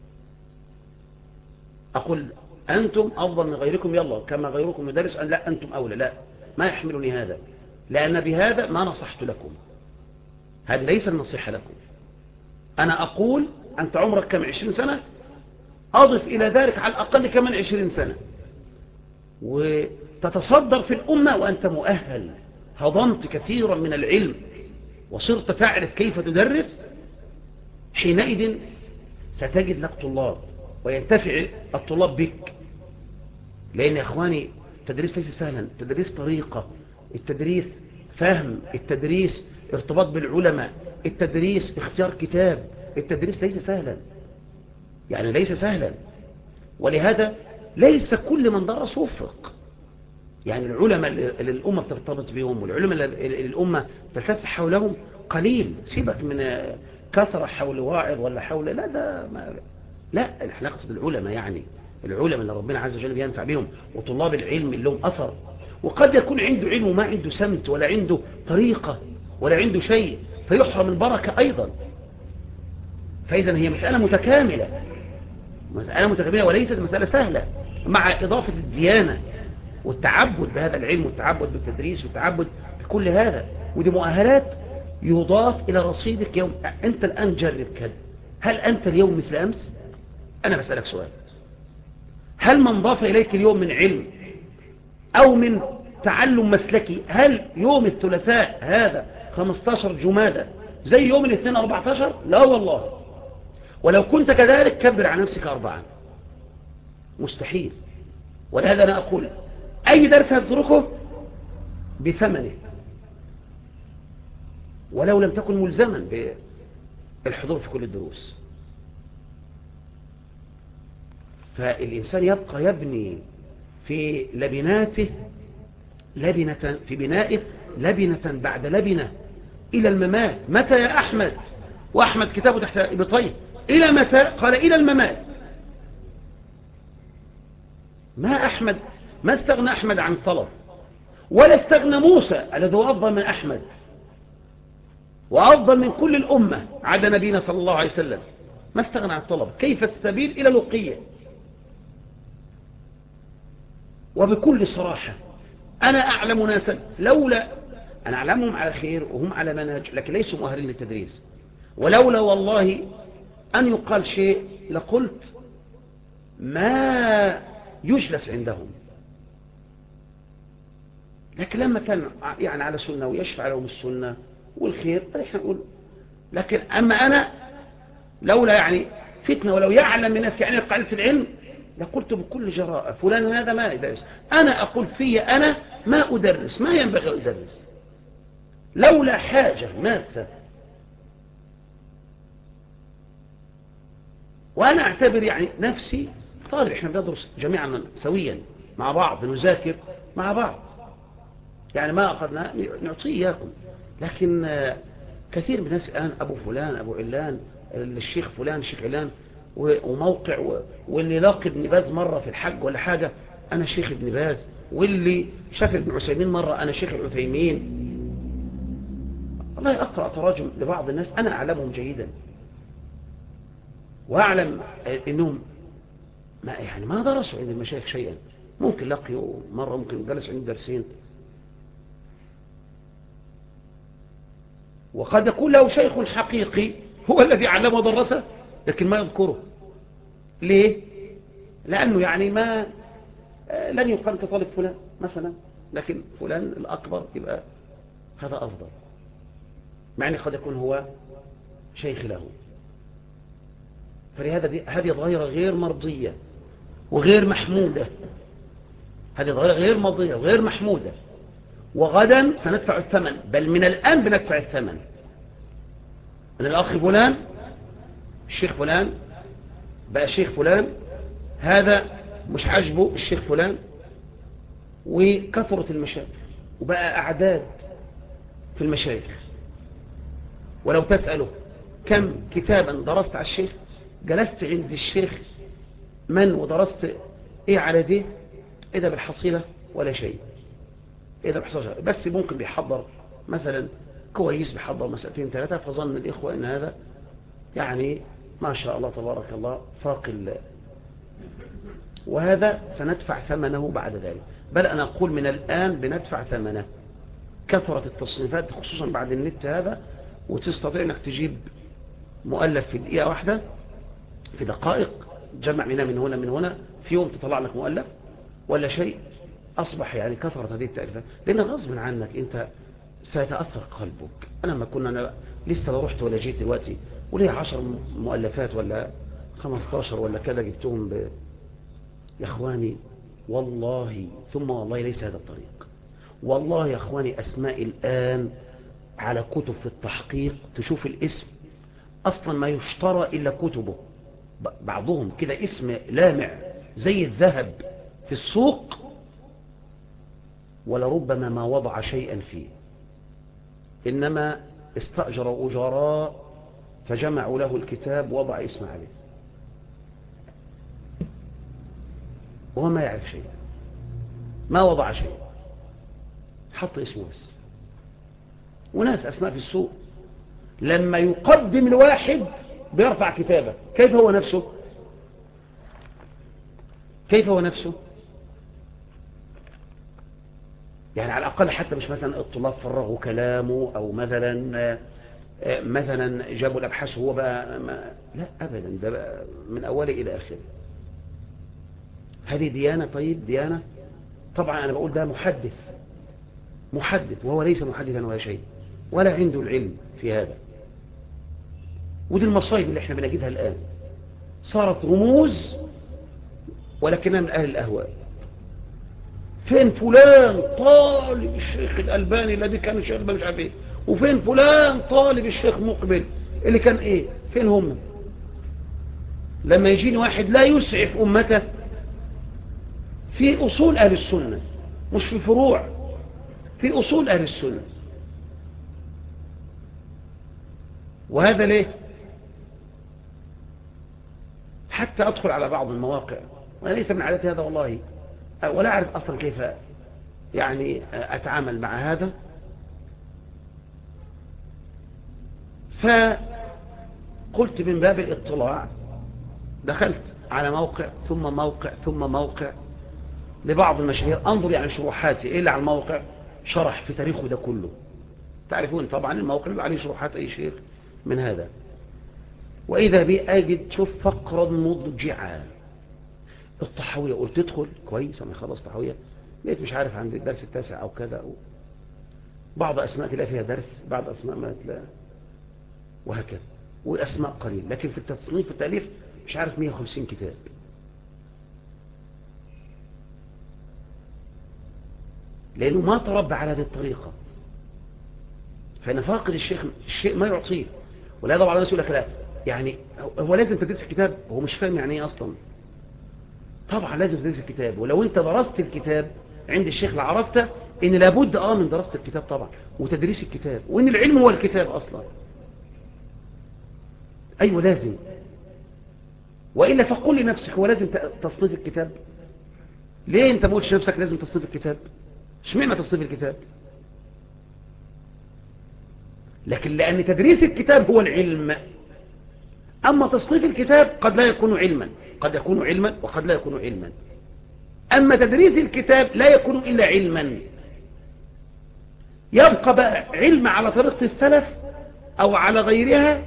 أقول أنتم أفضل من غيركم، يلا كما غيركم يدرس، أن لا أنتم أولى، لا، ما يحملني هذا، لأن بهذا ما نصحت لكم، هذه ليس النصيحة لكم. أنا أقول أنت عمرك كم 20 سنة، أضف إلى ذلك على الأقل كمان 20 سنة وتتصدر في الأمة وأنت مؤهل، هضمت كثيرا من العلم وصرت تعرف كيف تدرس، حينئذ ستجد لك طلاب وينتفع الطلاب بك. لأن يا إخواني التدريس ليس سهلا، التدريس طريقة، التدريس فهم، التدريس ارتباط بالعلماء، التدريس اختيار كتاب، التدريس ليس سهلا، يعني ليس سهلا. ولهذا ليس كل من درس وفق. يعني العلماء اللي الأمة بترتبط بهم والعلماء اللي الأمة تلتف حولهم قليل. سيبك من كثرة حول واعظ ولا حول، لا ده ما، لا، احنا نقصد العلماء، يعني العلماء اللي ربنا عز وجل بينفع بهم، وطلاب العلم اللي لهم أثر. وقد يكون عنده علم وما عنده سمت ولا عنده طريقة ولا عنده شيء، فيحرم البركة أيضا. فإذا هي مسألة متكاملة، مسألة متكاملة وليست مسألة سهلة، مع إضافة الديانة والتعبد بهذا العلم والتعبد بالتدريس والتعبد بكل هذا. ودي مؤهلات يضاف إلى رصيدك يوم. أنت الآن جرب كده، هل أنت اليوم مثل أمس؟ أنا بسألك سؤال، هل من ضاف إليك اليوم من علم أو من تعلم مسلكي، هل يوم الثلاثاء هذا 15 جمادى زي يوم الاثنين 14؟ لا والله. ولو كنت كذلك كبر على نفسك 4، مستحيل. ولهذا أنا أقول أي درس هتتركه بثمنه، ولو لم تكن ملزما بالحضور في كل الدروس. فالإنسان يبقى يبني في لبناته لبنة، في بنائه لبنة بعد لبنة إلى الممات. متى يا أحمد؟ وأحمد كتابه تحت إبطيه، إلى متى؟ قال إلى الممات. ما أحمد ما استغنى أحمد عن طلب، ولا استغنى موسى الذي هو أفضل من أحمد وأفضل من كل الأمة عدا نبينا صلى الله عليه وسلم، ما استغنى عن الطلب. كيف السبيل إلى لقية؟ وبكل صراحة أنا أعلم ناسا لولا أنا أعلمهم على خير وهم على منهج، لكن ليسوا مؤهلين للتدريس، ولولا والله أن يقال شيء لقلت ما يجلس عندهم. لكن لما كان يعني على سنة ويشفع لهم السنة والخير احنا نقول. لكن أما أنا لولا يعني فتنة ولو يعلم الناس يعني قاعدة العلم لقلت بكل جراءة فلان هذا ما يدرس. أنا أقول في أنا ما أدرس، ما ينبغي أدرس لولا حاجة ماسة. وأنا أعتبر يعني نفسي طالب، إحنا بندرس جميعا سويا مع بعض، نذاكر مع بعض، يعني ما أخذنا نعطيه إياكم. لكن كثير من الناس الآن أبو فلان أبو علان، الشيخ فلان الشيخ علان وموقع، واللي لاقي ابن باز مرة في الحج ولا حاجة أنا شيخ ابن باز، واللي شاف ابن عثيمين مرة أنا شيخ العثيمين. والله أقرأ تراجم لبعض الناس أنا أعلمهم جيدا وأعلم أنهم ما درسوا عند المشايخ شيئا، ممكن لقيوا مرة، ممكن جلس عند درسين، وقد يكون له شيخ حقيقي هو الذي علمه ودرسه لكن ما يذكره. ليه؟ لأنه يعني ما لن يقال كطالب فلان مثلا، لكن فلان الأكبر يبقى هذا أفضل، مع أنه قد يكون هو شيخ له. فلهذا هذه ظاهرة غير مرضية وغير محمودة، هذه ظاهرة غير مرضية وغير محمودة، وغدا سندفع الثمن، بل من الآن بندفع الثمن. من الأخ فلان الشيخ فلان بقى شيخ فلان، هذا مش عجبه الشيخ فلان، وكثرة المشايخ وبقى أعداد في المشايخ. ولو تسأله كم كتابا درست على الشيخ، جلست عند الشيخ من ودرست ايه على دي، ايه ده بالحصيلة ولا شيء، ايه ده بالحصيلة، بس ممكن بيحضر مثلا كويس، بيحضر مسألتين ثلاثة، فظن الإخوة ان هذا يعني ما شاء الله تبارك الله فاق الله، وهذا سندفع ثمنه بعد ذلك. بل أنا أقول من الآن بندفع ثمنه. كثرة التصنيفات خصوصا بعد النت هذا، وتستطيع أنك تجيب مؤلف في دقيقة واحدة، في دقائق جمع من هنا من هنا، في يوم تطلع لك مؤلف ولا شيء. أصبح يعني كثرة هذه التأليفات، لأن غصب عنك أنت سيتأثر قلبك. أنا ما كنا أنا لسه لا رحت ولا جيت دلوقتي وليه 10 مؤلفات ولا 15 ولا كذا جبتهم يا أخواني والله ثم والله ليس هذا الطريق. والله يا أخواني أسماء الآن على كتب في التحقيق، تشوف الاسم أصلا ما يشترى إلا كتبه، بعضهم كده اسم لامع زي الذهب في السوق، ولربما ما وضع شيئا فيه، إنما استأجر أجراء فجمعوا له الكتاب ووضع اسم عليه وهو ما يعرف شيء، ما وضع شيء، حط اسمه بس. وناس أسماء في السوق لما يقدم الواحد بيرفع كتابه، كيف هو نفسه؟ كيف هو نفسه؟ يعني على الأقل حتى مش مثلا الطلاب فرغوا كلامه أو مثلا جابوا الأبحاث هو بقى لا أبدا، ده بقى من أوله إلى آخره. هذه ديانة؟ طيب ديانة؟ طبعا أنا بقول ده محدث وهو ليس محدثا ولا شيء، ولا عنده العلم في هذا. ودي المصايب اللي احنا بنجدها الآن، صارت رموز ولكنها من أهل الأهواء. فين فلان طالب الشيخ الألباني الذي كان الشيخ مش عارف ايه، وفين فلان طالب الشيخ مقبل اللي كان ايه، فين هم؟ لما يجيني واحد لا يسعف أمته في أصول أهل السنة، مش في فروع، في أصول أهل السنة. وهذا ليه؟ حتى أدخل على بعض المواقع، وليس من عادتي هذا والله، ولا أعرف أصلا كيف يعني أتعامل مع هذا. فقلت من باب الاطلاع دخلت على موقع ثم موقع ثم موقع لبعض المشاهير، انظر يعني شروحاتي ايه اللي على الموقع شرح في تاريخه ده كله. تعرفون طبعا الموقع اللي عليه شروحات اي شيخ من هذا، واذا بي اجد شوف فقرا مضجعا الطحاوية. قلت ادخل كويس انا خلص طحاوية، لقيت مش عارف عند الدرس التاسع او كذا، بعض اسماء تلاقي فيها درس، بعض اسماء ما تلاقي، وهكذا، والاسماء قليل، لكن في التصنيف والتاليف مش عارف 150 كتاب. لانه ما تربى على هذه الطريقة، فانا فاقد الشيء ما يعطيه. ولهذا بعض الناس يقول لك لا يعني هو لازم تدرس الكتاب، هو مش فاهم يعني ايه اصلا. طبعا لازم تدرس الكتاب، ولو انت درست الكتاب عند الشيخ لعرفت ان لابد من دراسة الكتاب طبعا وتدريس الكتاب، وان العلم هو الكتاب اصلا. ايوه لازم، وإلا فقل لنفسك هو لازم تصنيف الكتاب؟ ليه انت ما قلتش نفسك لازم تصنيف الكتاب؟ اشمعنى تصنيف الكتاب؟ لكن لأن تدريس الكتاب هو العلم، أما تصنيف الكتاب قد لا يكون علما، قد يكون علما وقد لا يكون علما. أما تدريس الكتاب لا يكون إلا علما، يبقى بقى علم على طريقة السلف أو على غيرها،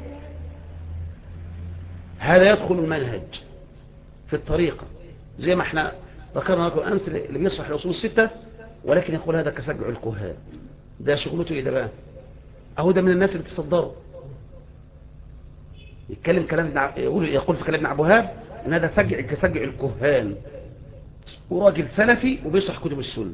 هذا يدخل المنهج في الطريقة، زي ما احنا ذكرنا لكم أمس اللي بيصلح الأصول الستة ولكن يقول هذا كسجع الكهان، ده شغلته إيه ده بقى؟ أهو ده من الناس اللي تصدروا يتكلم كلام يقول في كلام ابن عبد الوهاب ان هذا كسجع الكهان، وراجل سلفي وبيشرح كتب السنة.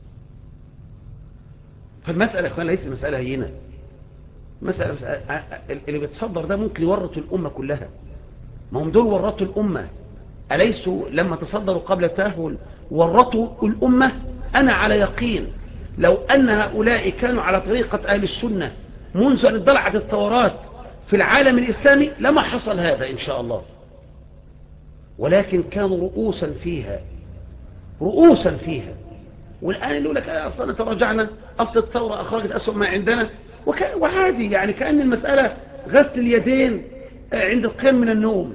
فالمسألة يا اخوان ليست مسألة هينة، مسألة اللي بيتصدر ده ممكن يورط الأمة كلها، ما هم دول ورطوا الأمة، أليسوا لما تصدروا قبل التأهل ورطوا الأمة؟ أنا على يقين لو أن هؤلاء كانوا على طريقة أهل السنة منذ أن اندلعت الثورات في العالم الإسلامي لما حصل هذا إن شاء الله، ولكن كانوا رؤوسا فيها، رؤوسا فيها. والآن يقول لك أصلا تراجعنا، أصل الثورة أخرجت أسوأ ما عندنا، وعادي يعني كأن المسألة غسل اليدين عند القيام من النوم،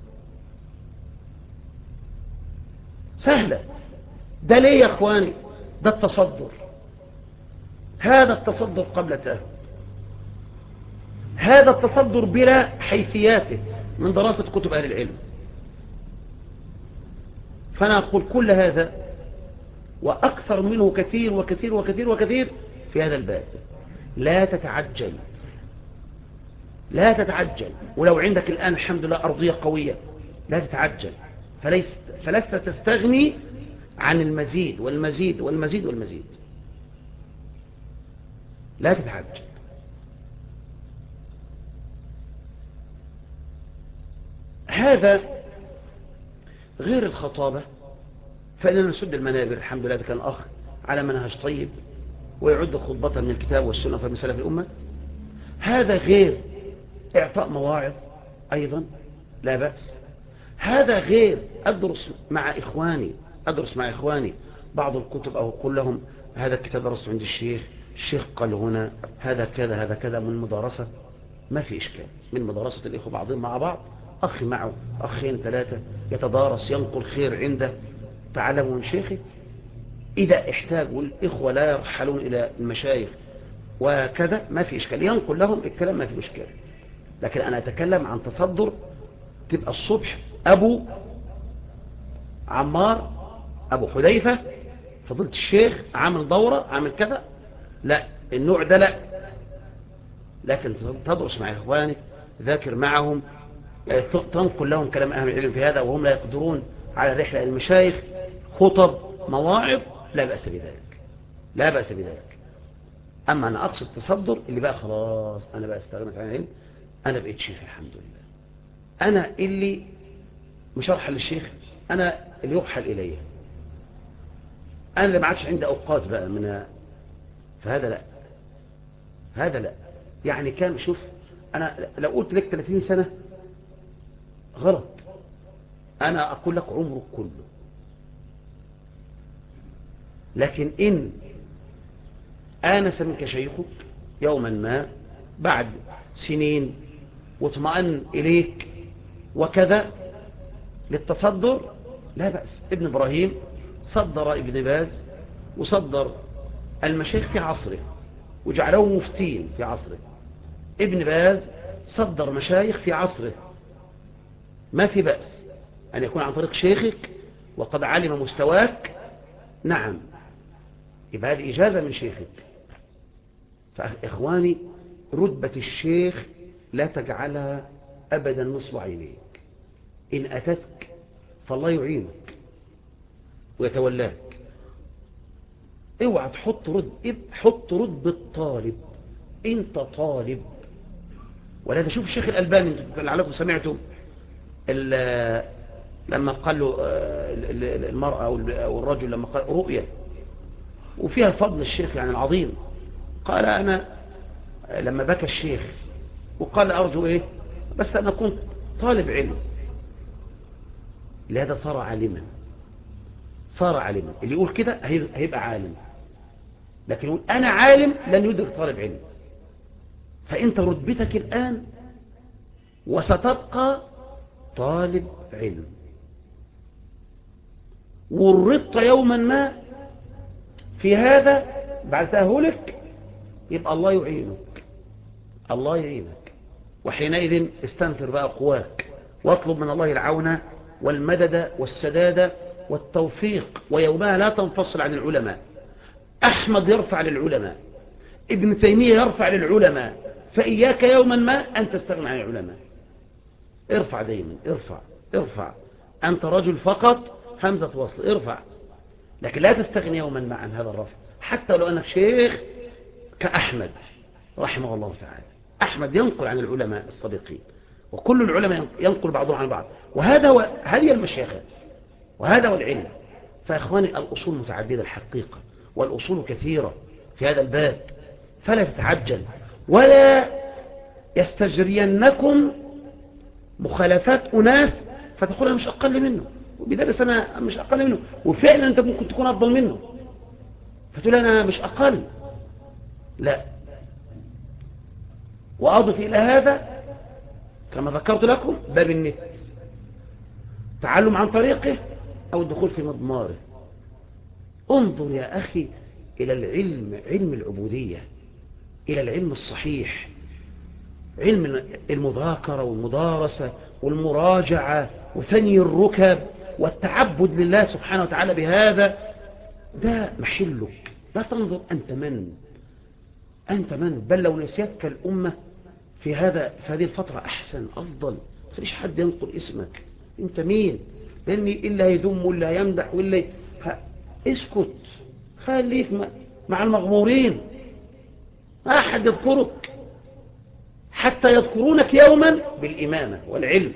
سهلة. ده ليه يا أخواني؟ ده التصدر، هذا التصدر قبل تأهل، هذا التصدر بلا حيثياته من دراسة كتب أهل العلم. فأنا أقول كل هذا وأكثر منه كثير وكثير وكثير وكثير في هذا الباب. لا تتعجل، لا تتعجل، ولو عندك الآن الحمد لله أرضية قوية لا تتعجل، فلست تستغني عن المزيد والمزيد والمزيد والمزيد، لا تتعجل. هذا غير الخطابة، فإننا نسد المنابر الحمد لله. كان أخ على منهج طيب ويعد خطبة من الكتاب والسنة فمن سلف الأمة، هذا غير إعطاء مواعظ أيضا لا بأس، هذا غير أدرس مع إخواني بعض الكتب أو أقول لهم هذا الكتاب درسته عند الشيخ قال هنا هذا كذا هذا كذا، من مدارسة ما في إشكال، من مدارسة الإخوة بعضهم مع بعض، أخي معه أخين ثلاثة يتدارس ينقل خير عنده، تعلموا من شيخه. إذا احتاجوا الإخوة لا يرحلون إلى المشايخ وكذا ما في إشكال، ينقل لهم الكلام ما في إشكال. لكن أنا أتكلم عن تصدر تبقى الصبح أبو عمار أبو حذيفة فضلت الشيخ عامل دورة عامل كذا، لا النوع ده لا. لكن تدرس مع إخوانك، ذاكر معهم، تنقل لهم كلام أهل العلم في هذا وهم لا يقدرون على الرحلة المشايخ، خطب مواعظ، لا بأس بذلك، لا بأس بذلك. أما أنا أقصد تصدر اللي بقى خلاص أنا بقى استغنت عن العلم، أنا بقيت شيخ الحمد لله، أنا اللي مش أرحل للشيخ، أنا اللي يرحل إليه، أنا اللي ما عادش عندي أوقات بقى من، فهذا لا، هذا لا. يعني كان شوف أنا لو قلت لك 30 سنة غلط، أنا أقول لك عمرك كله، لكن إن آنس منك شيخك يوما ما بعد سنين واطمأن إليك وكذا للتصدر لا بأس. ابن إبراهيم صدر ابن باز وصدر المشايخ في عصره وجعله مفتين في عصره. ابن باز صدر مشايخ في عصره، ما في بأس أن يكون عن طريق شيخك وقد علم مستواك. نعم، يبقى هذه إجازة من شيخك. فإخواني، رتبة الشيخ لا تجعلها أبدا نصب عينيك. إن أتتك فالله يعينك ويتولاك. اوعى حط رتبة طالب. انت طالب. ولا تشوف الشيخ الألباني، لعلكم سمعتم لما قال له المرأة أو الرجل لما قال رؤية وفيها فضل الشيخ يعني العظيم، قال أنا لما بكى الشيخ وقال أرجو إيه بس أنا كنت طالب علم، لهذا صار عالما. اللي يقول كده هيبقى عالم، لكن يقول أنا عالم لن يدرك طالب علم. فأنت رتبتك الآن وستبقى طالب علم، والربط يوما ما في هذا بعد تأهلك يبقى الله يعينك. وحينئذ استنفر بقى قواك واطلب من الله العون والمدد والسداد والتوفيق، ويومها لا تنفصل عن العلماء. أحمد يرفع للعلماء، ابن تيمية يرفع للعلماء، فإياك يوما ما أن تستغنى عن العلماء. ارفع دايما، ارفع. أنت رجل فقط، همزة وصل، ارفع. لكن لا تستغني يوما ما عن هذا الرفع، حتى لو أنك شيخ كأحمد رحمه الله تعالى. أحمد ينقل عن العلماء الصديقين، وكل العلماء ينقل بعضهم عن بعض، هذه المشيخة وهذا هو العلم. فإخواني، الأصول متعددة الحقيقة، والأصول كثيرة في هذا الباب، فلا تتعجل ولا يستجرينكم مخالفات أناس فتقول أنا مش أقل منه، وبدرس أنا مش أقل منه، وفعلا أنت ممكن تكون أفضل منه فتقول أنا مش أقل. لا. وأضف إلى هذا كما ذكرت لكم باب النت، تعلم عن طريقه أو الدخول في مضماره. انظر يا أخي إلى العلم، علم العبودية، إلى العلم الصحيح، علم المذاكرة والمدارسة والمراجعة وثني الركب والتعبد لله سبحانه وتعالى بهذا. ده محلك. لا تنظر أنت من، بل لو نسيتك الأمة في هذه الفترة أحسن أفضل. مفيش حد ينقل اسمك، أنت مين؟ لأني إلا يذم ولا يمدح ولا اسكت، خليك مع المغمورين. ما أحد يذكرك حتى يذكرونك يوما بالإمامة والعلم.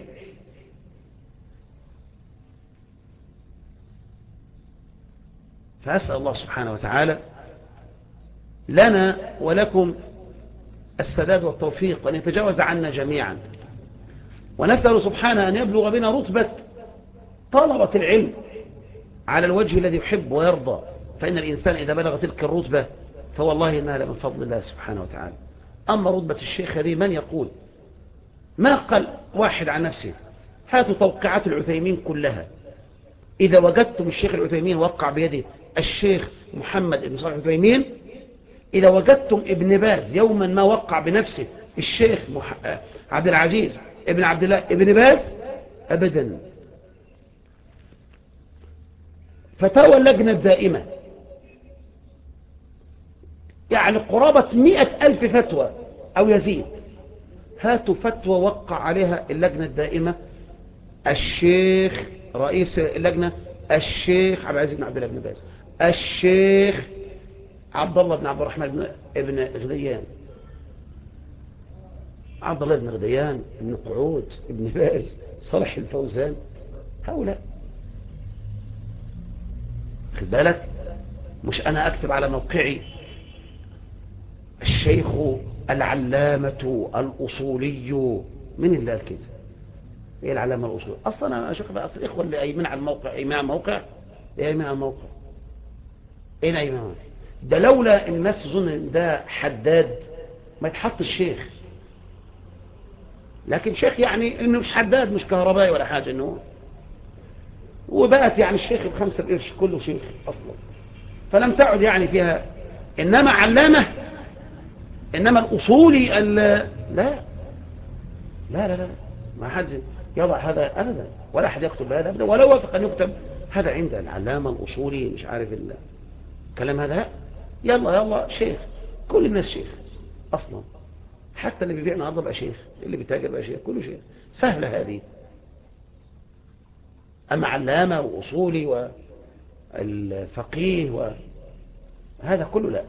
فأسأل الله سبحانه وتعالى لنا ولكم السداد والتوفيق، وأن يتجاوز عنا جميعا. ونسأل سبحانه أن يبلغ بنا رتبة طلبة العلم على الوجه الذي يحب ويرضى. فإن الإنسان إذا بلغ تلك الرتبة فوالله إنها لمن فضل الله سبحانه وتعالى. أما رتبة الشيخ هذه من يقول؟ ما قال واحد عن نفسه. هاتوا توقعات العثيمين كلها، إذا وجدتم الشيخ العثيمين وقع بيده الشيخ محمد بن صالح العثيمين، إذا وجدتم ابن باز يوما ما وقع بنفسه الشيخ عبد العزيز ابن عبد الله ابن باز، أبدا. فتاوى اللجنة الدائمة يعني قرابة 100,000 فتوى أو يزيد. هاتوا فتوى وقع عليها اللجنة الدائمة الشيخ رئيس اللجنة الشيخ عبد العزيز بن عبد الله بن باز، الشيخ عبد الله بن عبد الرحمن ابن غديان، عبد الله بن غديان ابن قعود ابن باز، صالح الفوزان، هؤلاء. خد بالك، مش أنا أكتب على موقعي الشيخ العلامة الأصولي. من اللي قال كده؟ ايه العلامة الأصولي؟ أصلا أنا شيخ بقى، أصل الإخوة اللي أيمن على الموقع، أيمن على الموقع، أيمن على الموقع. ايه نايمة؟ ده لولا الناس تظن ان ده حداد ما يتحط الشيخ، لكن شيخ يعني انه مش حداد، مش كهربائي ولا حاجة، انه وبقت يعني الشيخ ب5 قرش كله شيخ اصلا، فلم تعد يعني فيها. انما علامة، انما الاصولي لا لا لا لا، ما حد يضع هذا ابدا، ولا احد يكتب هذا ابدا، ولا وافق ان يكتب هذا عند العلامة الاصولي مش عارف الكلام هذا. يلا يلا شيخ، كل الناس شيخ اصلا، حتى اللي بيبيع النهارده بقى شيخ، اللي بيتاجر بقى شيخ، كله شيخ، سهلة هذه. اما علامة واصولي والفقيه وهذا كله لا،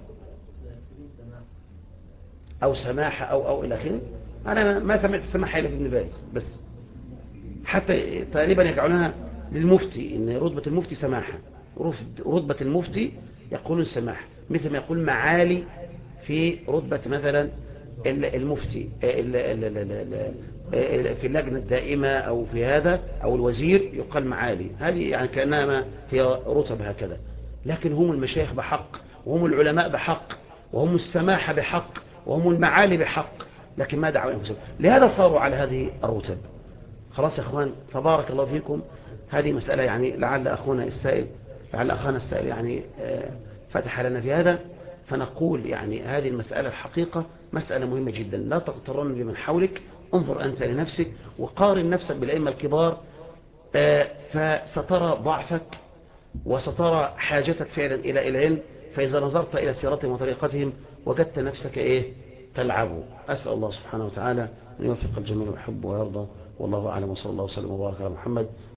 او سماحة او الى اخره. انا ما سمعت السماحة الا في ابن باز بس، حتى تقريبا يجعلونها للمفتي، ان رتبة المفتي سماحة، رتبة المفتي يقولون سماحة، مثل ما يقول معالي في رتبة مثلا المفتي في اللجنة الدائمة او في هذا او الوزير يقال معالي، هذه يعني كأنما هي رتب هكذا. لكن هم المشايخ بحق، وهم العلماء بحق، وهم السماحة بحق، وهم المعالي بحق، لكن ما دعوا انفسهم، لهذا صاروا على هذه الرتب. خلاص يا اخوان، فبارك الله فيكم. هذه مسألة يعني لعل أخانا السائل يعني فتح لنا في هذا، فنقول يعني هذه المسألة الحقيقة مسألة مهمة جدا، لا تغترن بمن حولك، انظر أنت لنفسك وقارن نفسك بالأئمة الكبار، فسترى ضعفك وسترى حاجتك فعلا إلى العلم. فإذا نظرت إلى سيرتهم وطريقتهم وجدت نفسك تلعب. أسأل الله سبحانه وتعالى أن يوفق الجميع ويحب ويرضى، والله أعلم، وصلى الله وسلم وبارك على محمد